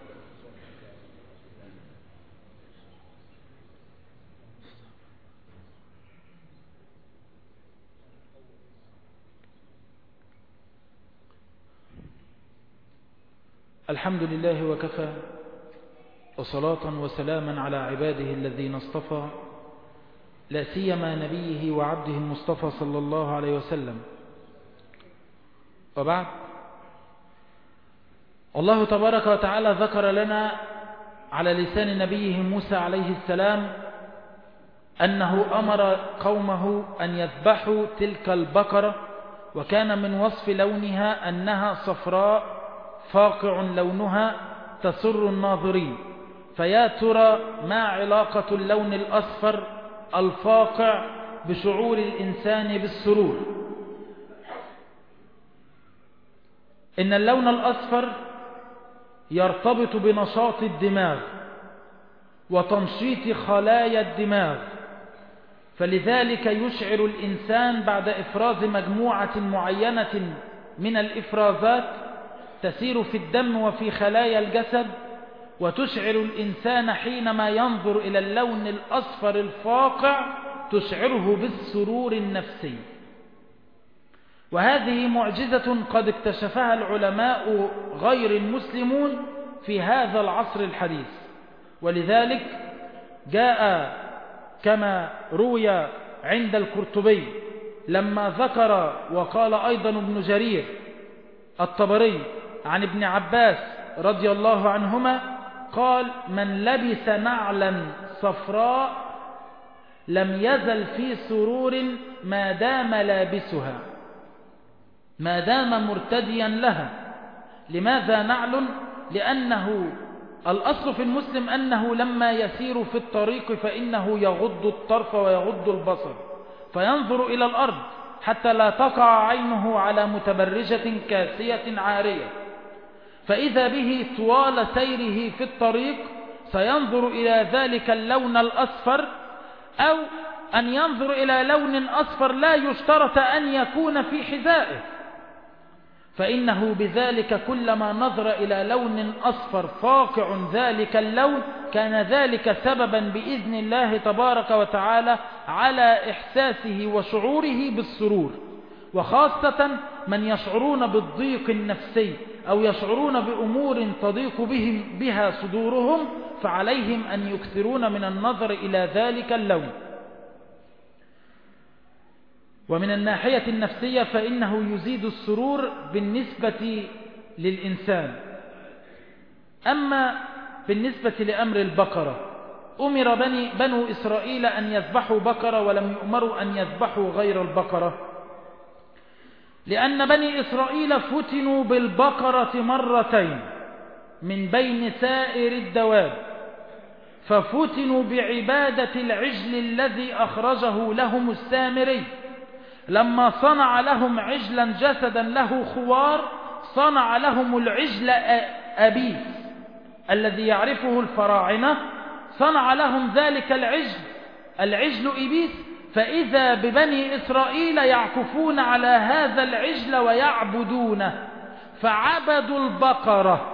الحمد لله وكفى، وصلاة وسلاما على عباده الذين اصطفى، لا سيما نبيه وعبده المصطفى صلى الله عليه وسلم. وبعد، الله تبارك وتعالى ذكر لنا على لسان نبيه موسى عليه السلام أنه أمر قومه أن يذبحوا تلك البقرة، وكان من وصف لونها أنها صفراء فاقع لونها تسر الناظرين. فيا ترى ما علاقة اللون الأصفر الفاقع بشعور الإنسان بالسرور؟ إن اللون الأصفر يرتبط بنشاط الدماغ وتنشيط خلايا الدماغ، فلذلك يشعر الإنسان بعد إفراز مجموعة معينة من الإفرازات تسير في الدم وفي خلايا الجسد، وتشعر الإنسان حينما ينظر إلى اللون الأصفر الفاقع تشعره بالسرور النفسي. وهذه معجزة قد اكتشفها العلماء غير المسلمون في هذا العصر الحديث. ولذلك جاء كما روي عند القرطبي لما ذكر، وقال أيضا ابن جرير الطبري عن ابن عباس رضي الله عنهما قال: من لبس نعلا صفراء لم يزل في سرور ما دام لابسها، ما دام مرتديا لها. لماذا نعل؟ لأنه الأصل في المسلم أنه لما يسير في الطريق فإنه يغض الطرف ويغض البصر، فينظر إلى الأرض حتى لا تقع عينه على متبرجة كاسية عارية. فإذا به طوال سيره في الطريق سينظر إلى ذلك اللون الأصفر، أو أن ينظر إلى لون أصفر لا يشترط أن يكون في حذائه، فإنه بذلك كلما نظر إلى لون أصفر فاقع ذلك اللون كان ذلك سببا بإذن الله تبارك وتعالى على إحساسه وشعوره بالسرور. وخاصة من يشعرون بالضيق النفسي أو يشعرون بأمور تضيق بهم بها صدورهم، فعليهم أن يكثرون من النظر إلى ذلك اللون. ومن الناحية النفسية فإنه يزيد السرور بالنسبة للإنسان. أما بالنسبة لأمر البقرة، أمر بني بنو إسرائيل أن يذبحوا بقرة ولم يؤمروا أن يذبحوا غير البقرة، لأن بني إسرائيل فتنوا بالبقرة مرتين من بين سائر الدواب، ففتنوا بعبادة العجل الذي أخرجه لهم السامري. لما صنع لهم عجلا جسدا له خوار صنع لهم العجل أبيس الذي يعرفه الفراعنة، صنع لهم ذلك العجل العجل إبيس. فإذا ببني إسرائيل يعكفون على هذا العجل ويعبدونه، فعبدوا البقرة.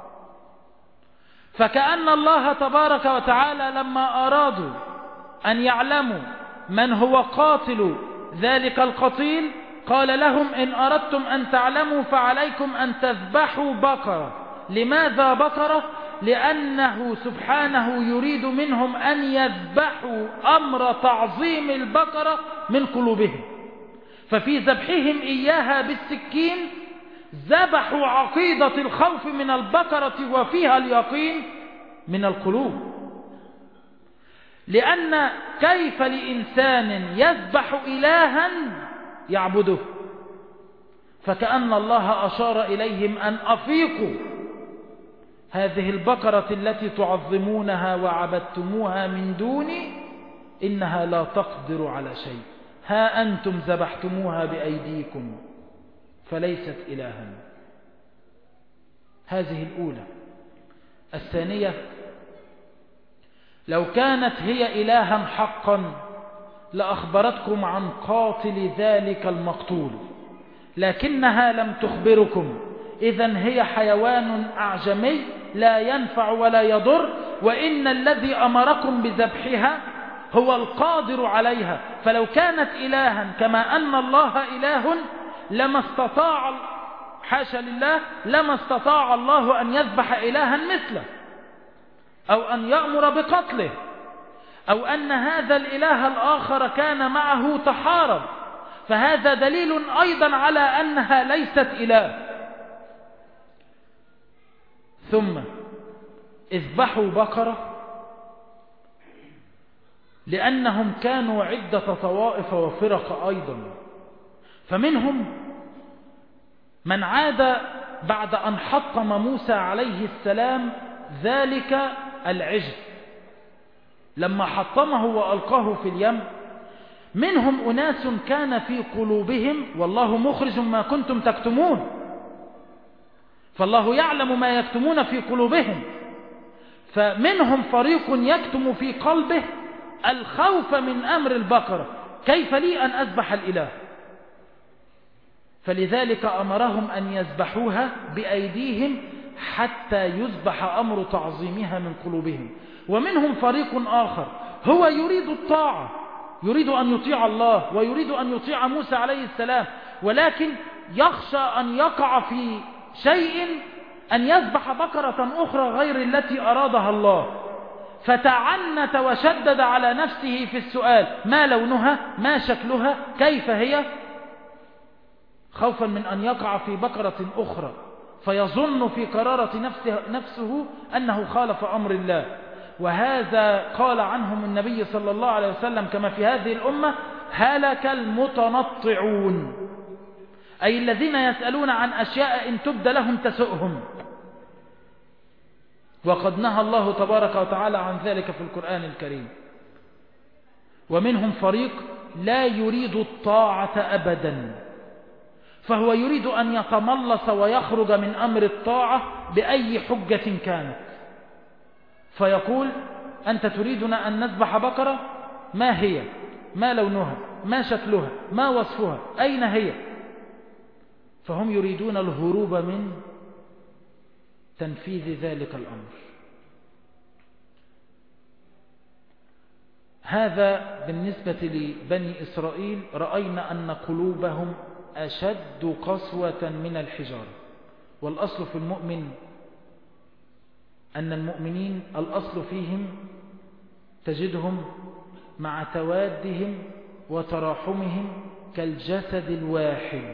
فكأن الله تبارك وتعالى لما أرادوا أن يعلموا من هو قاتل ذلك القتيل قال لهم: إن أردتم أن تعلموا فعليكم أن تذبحوا بقرة. لماذا بقرة؟ لأنه سبحانه يريد منهم أن يذبحوا أمر تعظيم البقرة من قلوبهم، ففي ذبحهم إياها بالسكين ذبحوا عقيدة الخوف من البقرة وفيها اليقين من القلوب. لأن كيف لإنسان يذبح إلها يعبده؟ فكأن الله أشار إليهم أن أفيقوا، هذه البقرة التي تعظمونها وعبدتموها من دوني إنها لا تقدر على شيء، ها أنتم ذبحتموها بأيديكم فليست إلها. هذه الأولى. الثانية: لو كانت هي إلها حقا لأخبرتكم عن قاتل ذلك المقتول، لكنها لم تخبركم، إذن هي حيوان أعجمي لا ينفع ولا يضر، وإن الذي أمركم بذبحها هو القادر عليها. فلو كانت إلها كما أن الله إله لما استطاع، حاشا لله، لما استطاع الله أن يذبح إلها مثله أو أن يأمر بقتله، أو أن هذا الإله الآخر كان معه تحارب، فهذا دليل أيضا على أنها ليست إله. ثم اذبحوا بقرة لأنهم كانوا عدة طوائف وفرق أيضا، فمنهم من عاد بعد أن حطم موسى عليه السلام ذلك العجل، لما حطمه وألقاه في اليم، منهم أناس كان في قلوبهم والله مخرج ما كنتم تكتمون، فالله يعلم ما يكتمون في قلوبهم. فمنهم فريق يكتم في قلبه الخوف من أمر البقرة، كيف لي أن أذبح الإله؟ فلذلك أمرهم أن يذبحوها بأيديهم حتى يذبح أمر تعظيمها من قلوبهم. ومنهم فريق آخر هو يريد الطاعة، يريد أن يطيع الله ويريد أن يطيع موسى عليه السلام، ولكن يخشى أن يقع في شيء أن يذبح بقرة أخرى غير التي أرادها الله، فتعنت وشدد على نفسه في السؤال: ما لونها؟ ما شكلها؟ كيف هي؟ خوفا من أن يقع في بقرة أخرى فيظن في قرارة نفسه, نفسه أنه خالف أمر الله. وهذا قال عنهم النبي صلى الله عليه وسلم كما في هذه الأمة: هلك المتنطعون، أي الذين يسألون عن أشياء إن تبد لهم تسؤهم. وقد نهى الله تبارك وتعالى عن ذلك في القرآن الكريم. ومنهم فريق لا يريد الطاعة أبدا، فهو يريد أن يتملص ويخرج من أمر الطاعة بأي حجة كانت، فيقول: أنت تريدنا أن نذبح بقرة؟ ما هي؟ ما لونها؟ ما شكلها؟ ما وصفها؟ أين هي؟ فهم يريدون الهروب من تنفيذ ذلك الأمر. هذا بالنسبة لبني إسرائيل، رأينا أن قلوبهم أشد قسوة من الحجارة. والأصل في المؤمن أن المؤمنين الأصل فيهم تجدهم مع توادهم وتراحمهم كالجسد الواحد.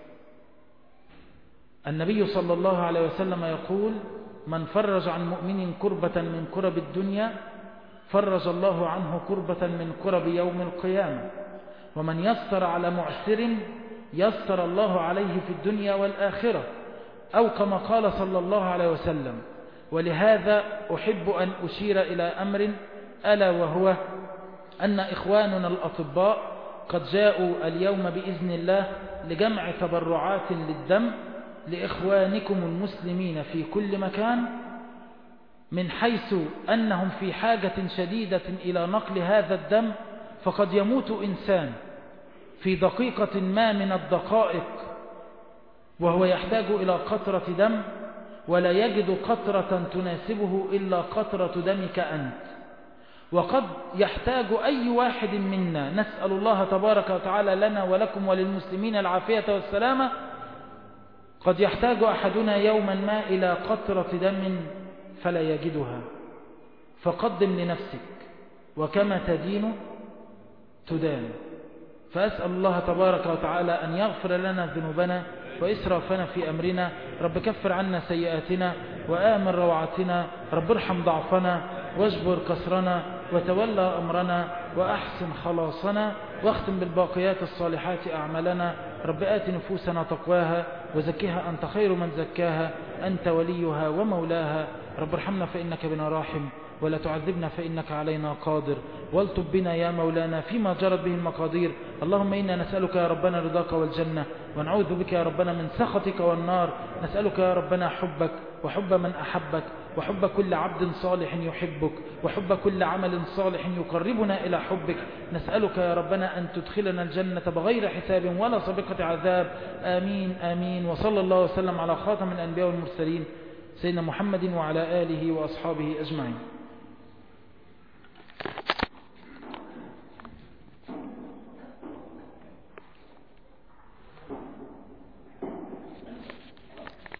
النبي صلى الله عليه وسلم يقول: من فرج عن مؤمن كربة من كرب الدنيا فرج الله عنه كربة من كرب يوم القيامة، ومن يسر على معسر يسر الله عليه في الدنيا والآخرة، أو كما قال صلى الله عليه وسلم. ولهذا أحب أن أشير إلى أمر، ألا وهو أن إخواننا الأطباء قد جاءوا اليوم بإذن الله لجمع تبرعات للدم لإخوانكم المسلمين في كل مكان، من حيث أنهم في حاجة شديدة إلى نقل هذا الدم. فقد يموت إنسان في دقيقة ما من الدقائق وهو يحتاج إلى قطرة دم، ولا يجد قطرة تناسبه إلا قطرة دمك أنت. وقد يحتاج أي واحد منا، نسأل الله تبارك وتعالى لنا ولكم وللمسلمين العافية والسلامة، قد يحتاج أحدنا يوما ما إلى قطرة دم فلا يجدها، فقدم لنفسك، وكما تدين تدان. فأسأل الله تبارك وتعالى أن يغفر لنا ذنوبنا وإسرافنا في أمرنا. رب كفر عنا سيئاتنا وآمن روعتنا. رب ارحم ضعفنا واجبر كسرنا وتولى أمرنا وأحسن خلاصنا، واختم بالباقيات الصالحات أعمالنا. رب آت نفوسنا تقواها وزكها أنت خير من زكاها، أنت وليها ومولاها. رب ارحمنا فإنك بنا راحم، ولا تعذبنا فإنك علينا قادر، والطب بنا يا مولانا فيما جرت به المقادير. اللهم إنا نسألك يا ربنا رضاك والجنة، ونعوذ بك يا ربنا من سخطك والنار. نسألك يا ربنا حبك وحب من أحبك، وحب كل عبد صالح يحبك، وحب كل عمل صالح يقربنا إلى حبك. نسألك يا ربنا أن تدخلنا الجنة بغير حساب ولا سابقة عذاب. آمين آمين. وصلى الله وسلم على خاتم الأنبياء والمرسلين سيدنا محمد وعلى آله وأصحابه أجمعين.